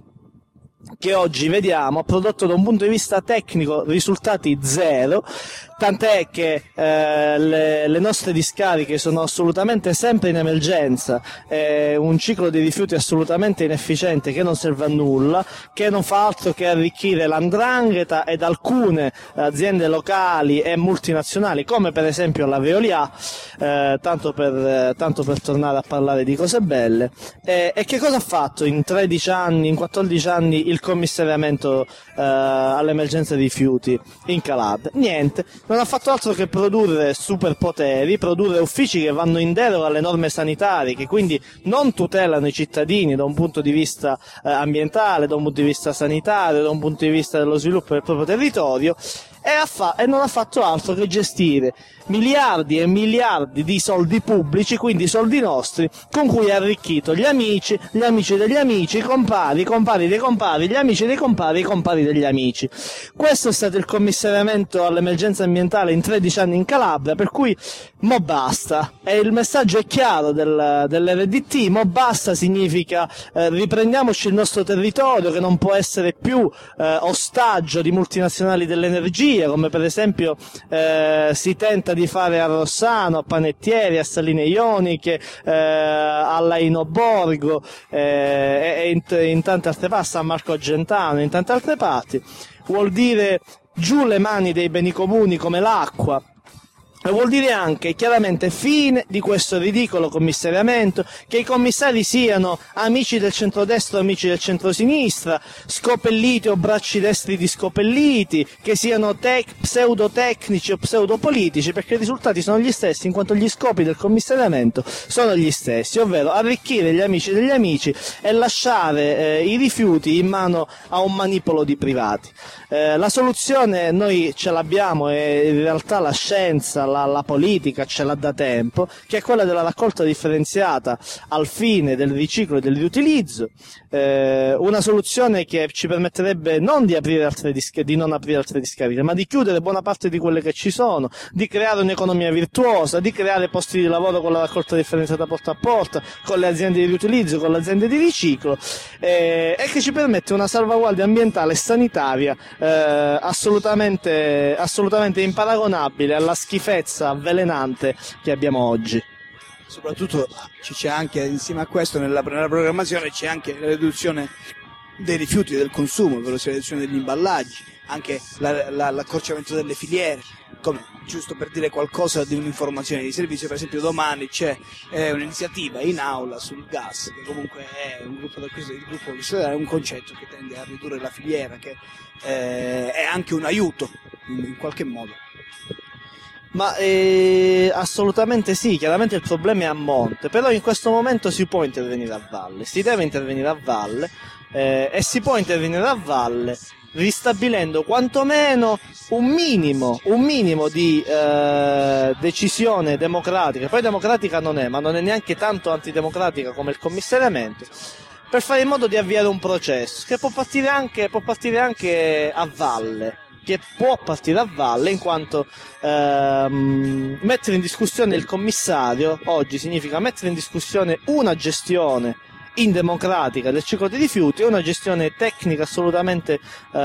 che oggi vediamo, ha prodotto da un punto di vista tecnico risultati zero, tant'è che eh, le, le nostre discariche sono assolutamente sempre in emergenza, è un ciclo di rifiuti assolutamente inefficiente che non serve a nulla, che non fa altro che arricchire l'andrangheta ed alcune aziende locali e multinazionali, come per esempio la Veolia, eh, tanto, per, eh, tanto per tornare a parlare di cose belle. E, e che cosa ha fatto in tredici anni, in quattordici anni il commissariamento eh, all'emergenza rifiuti in Calabria? Niente. Non ha fatto altro che produrre superpoteri, produrre uffici che vanno in deroga alle norme sanitarie, che quindi non tutelano i cittadini da un punto di vista eh, ambientale, da un punto di vista sanitario, da un punto di vista dello sviluppo del proprio territorio, e, ha fa- e non ha fatto altro che gestire miliardi e miliardi di soldi pubblici, quindi soldi nostri, con cui ha arricchito gli amici, gli amici degli amici, i compari, i compari dei compari, gli amici dei compari, i compari degli amici. Questo è stato il commissariamento all'emergenza ambientale in tredici anni in Calabria, per cui mo basta. E il messaggio è chiaro del, dell'R D T, mo basta significa eh, riprendiamoci il nostro territorio, che non può essere più eh, ostaggio di multinazionali dell'energia, come per esempio eh, si tenta di fare a Rossano, a Panettieri, a Saline Ioniche, eh, alla Inoborgo eh, e in, in tante altre parti, a Marco Gentano, in tante altre parti. Vuol dire giù le mani dei beni comuni come l'acqua, E vuol dire anche chiaramente fine di questo ridicolo commissariamento, che i commissari siano amici del centrodestra o amici del centrosinistra, scopelliti o bracci destri di scopelliti, che siano tec- pseudotecnici o pseudopolitici, perché i risultati sono gli stessi in quanto gli scopi del commissariamento sono gli stessi, ovvero arricchire gli amici degli amici e lasciare eh, i rifiuti in mano a un manipolo di privati. Eh, la soluzione noi ce l'abbiamo e in realtà la scienza, la, la politica ce l'ha da tempo, che è quella della raccolta differenziata al fine del riciclo e del riutilizzo, eh, una soluzione che ci permetterebbe non di aprire altre disc- di non aprire altre discariche, ma di chiudere buona parte di quelle che ci sono, di creare un'economia virtuosa, di creare posti di lavoro con la raccolta differenziata porta a porta, con le aziende di riutilizzo, con le aziende di riciclo, eh, e che ci permette una salvaguardia ambientale e sanitaria Eh, assolutamente, assolutamente imparagonabile alla schifezza avvelenante che abbiamo oggi. Soprattutto ci c'è anche, insieme a questo, nella, nella programmazione c'è anche la riduzione dei rifiuti del consumo, ovvero la riduzione degli imballaggi, anche la, la, l'accorciamento delle filiere. Come, giusto per dire qualcosa di un'informazione di servizio, per esempio domani c'è eh, un'iniziativa in aula sul gas, che comunque è un gruppo d'acquisto, il gruppo è un concetto che tende a ridurre la filiera, che eh, è anche un aiuto in, in qualche modo. Ma eh, assolutamente sì, chiaramente il problema è a monte, però in questo momento si può intervenire a valle, si deve intervenire a valle eh, e si può intervenire a valle ristabilendo quantomeno un minimo, un minimo di eh, decisione democratica. Poi democratica non è, ma non è neanche tanto antidemocratica come il commissariamento, per fare in modo di avviare un processo che può partire anche, può partire anche a valle, che può partire a valle in quanto ehm, mettere in discussione il commissario oggi significa mettere in discussione una gestione indemocratica del ciclo dei rifiuti e una gestione tecnica assolutamente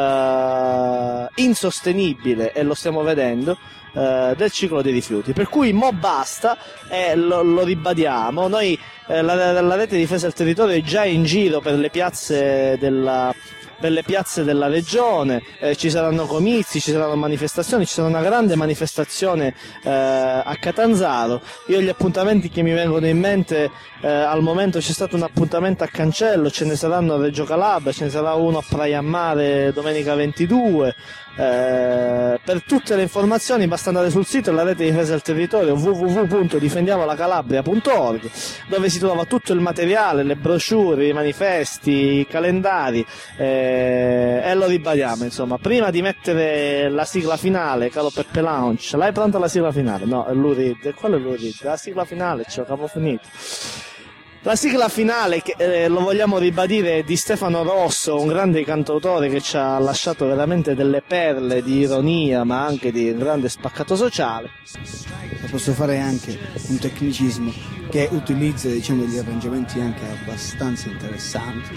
eh, insostenibile, e lo stiamo vedendo, eh, del ciclo dei rifiuti. Per cui mo basta, e lo, lo ribadiamo, noi eh, la, la rete di difesa del territorio è già in giro per le piazze della per le piazze della regione, eh, ci saranno comizi, ci saranno manifestazioni, ci sarà una grande manifestazione eh, a Catanzaro. Io gli appuntamenti che mi vengono in mente, eh, al momento c'è stato un appuntamento a Cancello, ce ne saranno a Reggio Calabria, ce ne sarà uno a Praia a Mare domenica ventidue. Eh, per tutte le informazioni basta andare sul sito della rete di difesa del territorio w w w punto difendiamo la calabria punto org, dove si trova tutto il materiale, le brochure, i manifesti, i calendari, eh, e lo ribadiamo, insomma. Prima di mettere la sigla finale, caro Peppe Lounge, l'hai pronta la sigla finale? No, è l'Urid, quello è l'Urid, la sigla finale, c'ho capo finito. La sigla finale, che eh, lo vogliamo ribadire, è di Stefano Rosso, un grande cantautore che ci ha lasciato veramente delle perle di ironia, ma anche di grande spaccato sociale. Posso fare anche un tecnicismo che utilizza, diciamo, degli arrangiamenti anche abbastanza interessanti.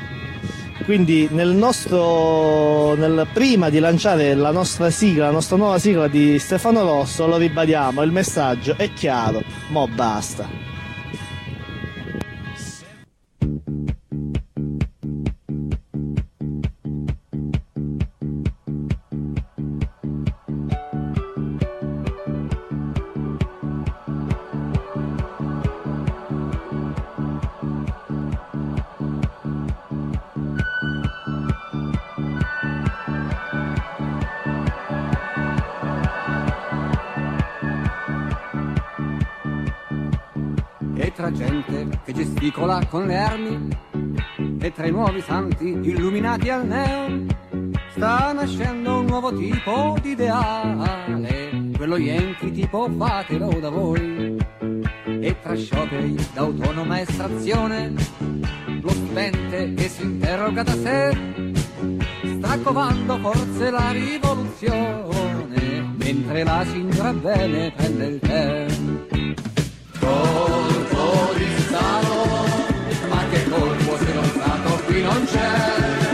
Quindi nel nostro nel, prima di lanciare la nostra sigla, la nostra nuova sigla di Stefano Rosso, lo ribadiamo, il messaggio è chiaro, mo basta. Tra gente che gesticola con le armi e tra i nuovi santi illuminati al neon sta nascendo un nuovo tipo di ideale, quello Yankee tipo fatelo da voi. E tra scioperi d'autonoma estrazione lo studente che si interroga da sé sta covando forse la rivoluzione mentre la signora bene prende il tè. Colpo di Stato, ma che colpo se lo Stato qui non c'è.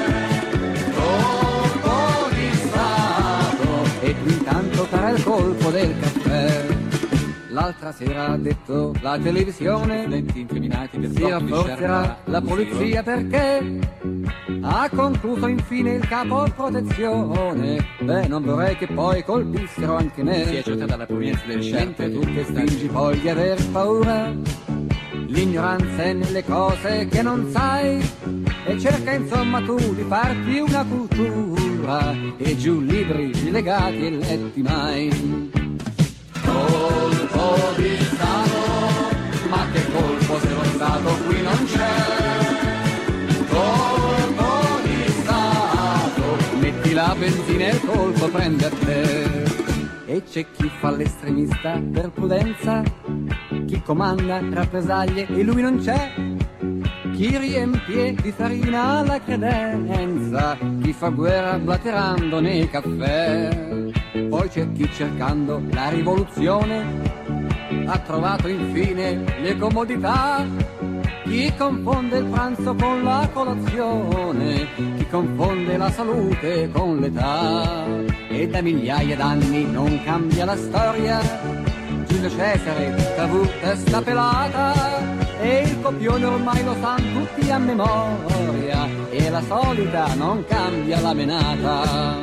Colpo di Stato, e tu intanto cara il colpo del caffè. L'altra sera ha detto la televisione, studenti incriminati per si rafforzerà la polizia perché ha concluso infine il capo protezione. Beh, non vorrei che poi colpissero anche me. Si è accertata la provenienza delle Mentre scelte. tu che fingi poi di aver paura, l'ignoranza è nelle cose che non sai, e cerca insomma tu di farti una cultura, e giù libri legati e letti mai. Colpo di Stato, ma che colpo se lo Stato qui non c'è? Colpo di Stato, Metti la benzina e il colpo prende a te. E c'è chi fa l'estremista per prudenza, chi comanda rappresaglie e lui non c'è, chi riempie di farina la credenza, chi fa guerra blaterando nei caffè. Poi c'è chi cercando la rivoluzione ha trovato infine le comodità, chi confonde il pranzo con la colazione, chi confonde la salute con l'età. E da migliaia d'anni non cambia la storia, Giulio Cesare, Cavour, testa pelata, e il copione ormai lo sanno tutti a memoria, e la solita non cambia la menata.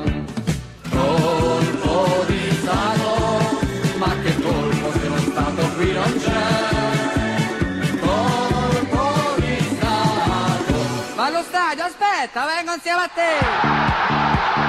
colpo di Stato, ma che colpo se lo Stato qui non c'è? Colpo di Stato. Ma allo stadio, aspetta, vengo insieme a te!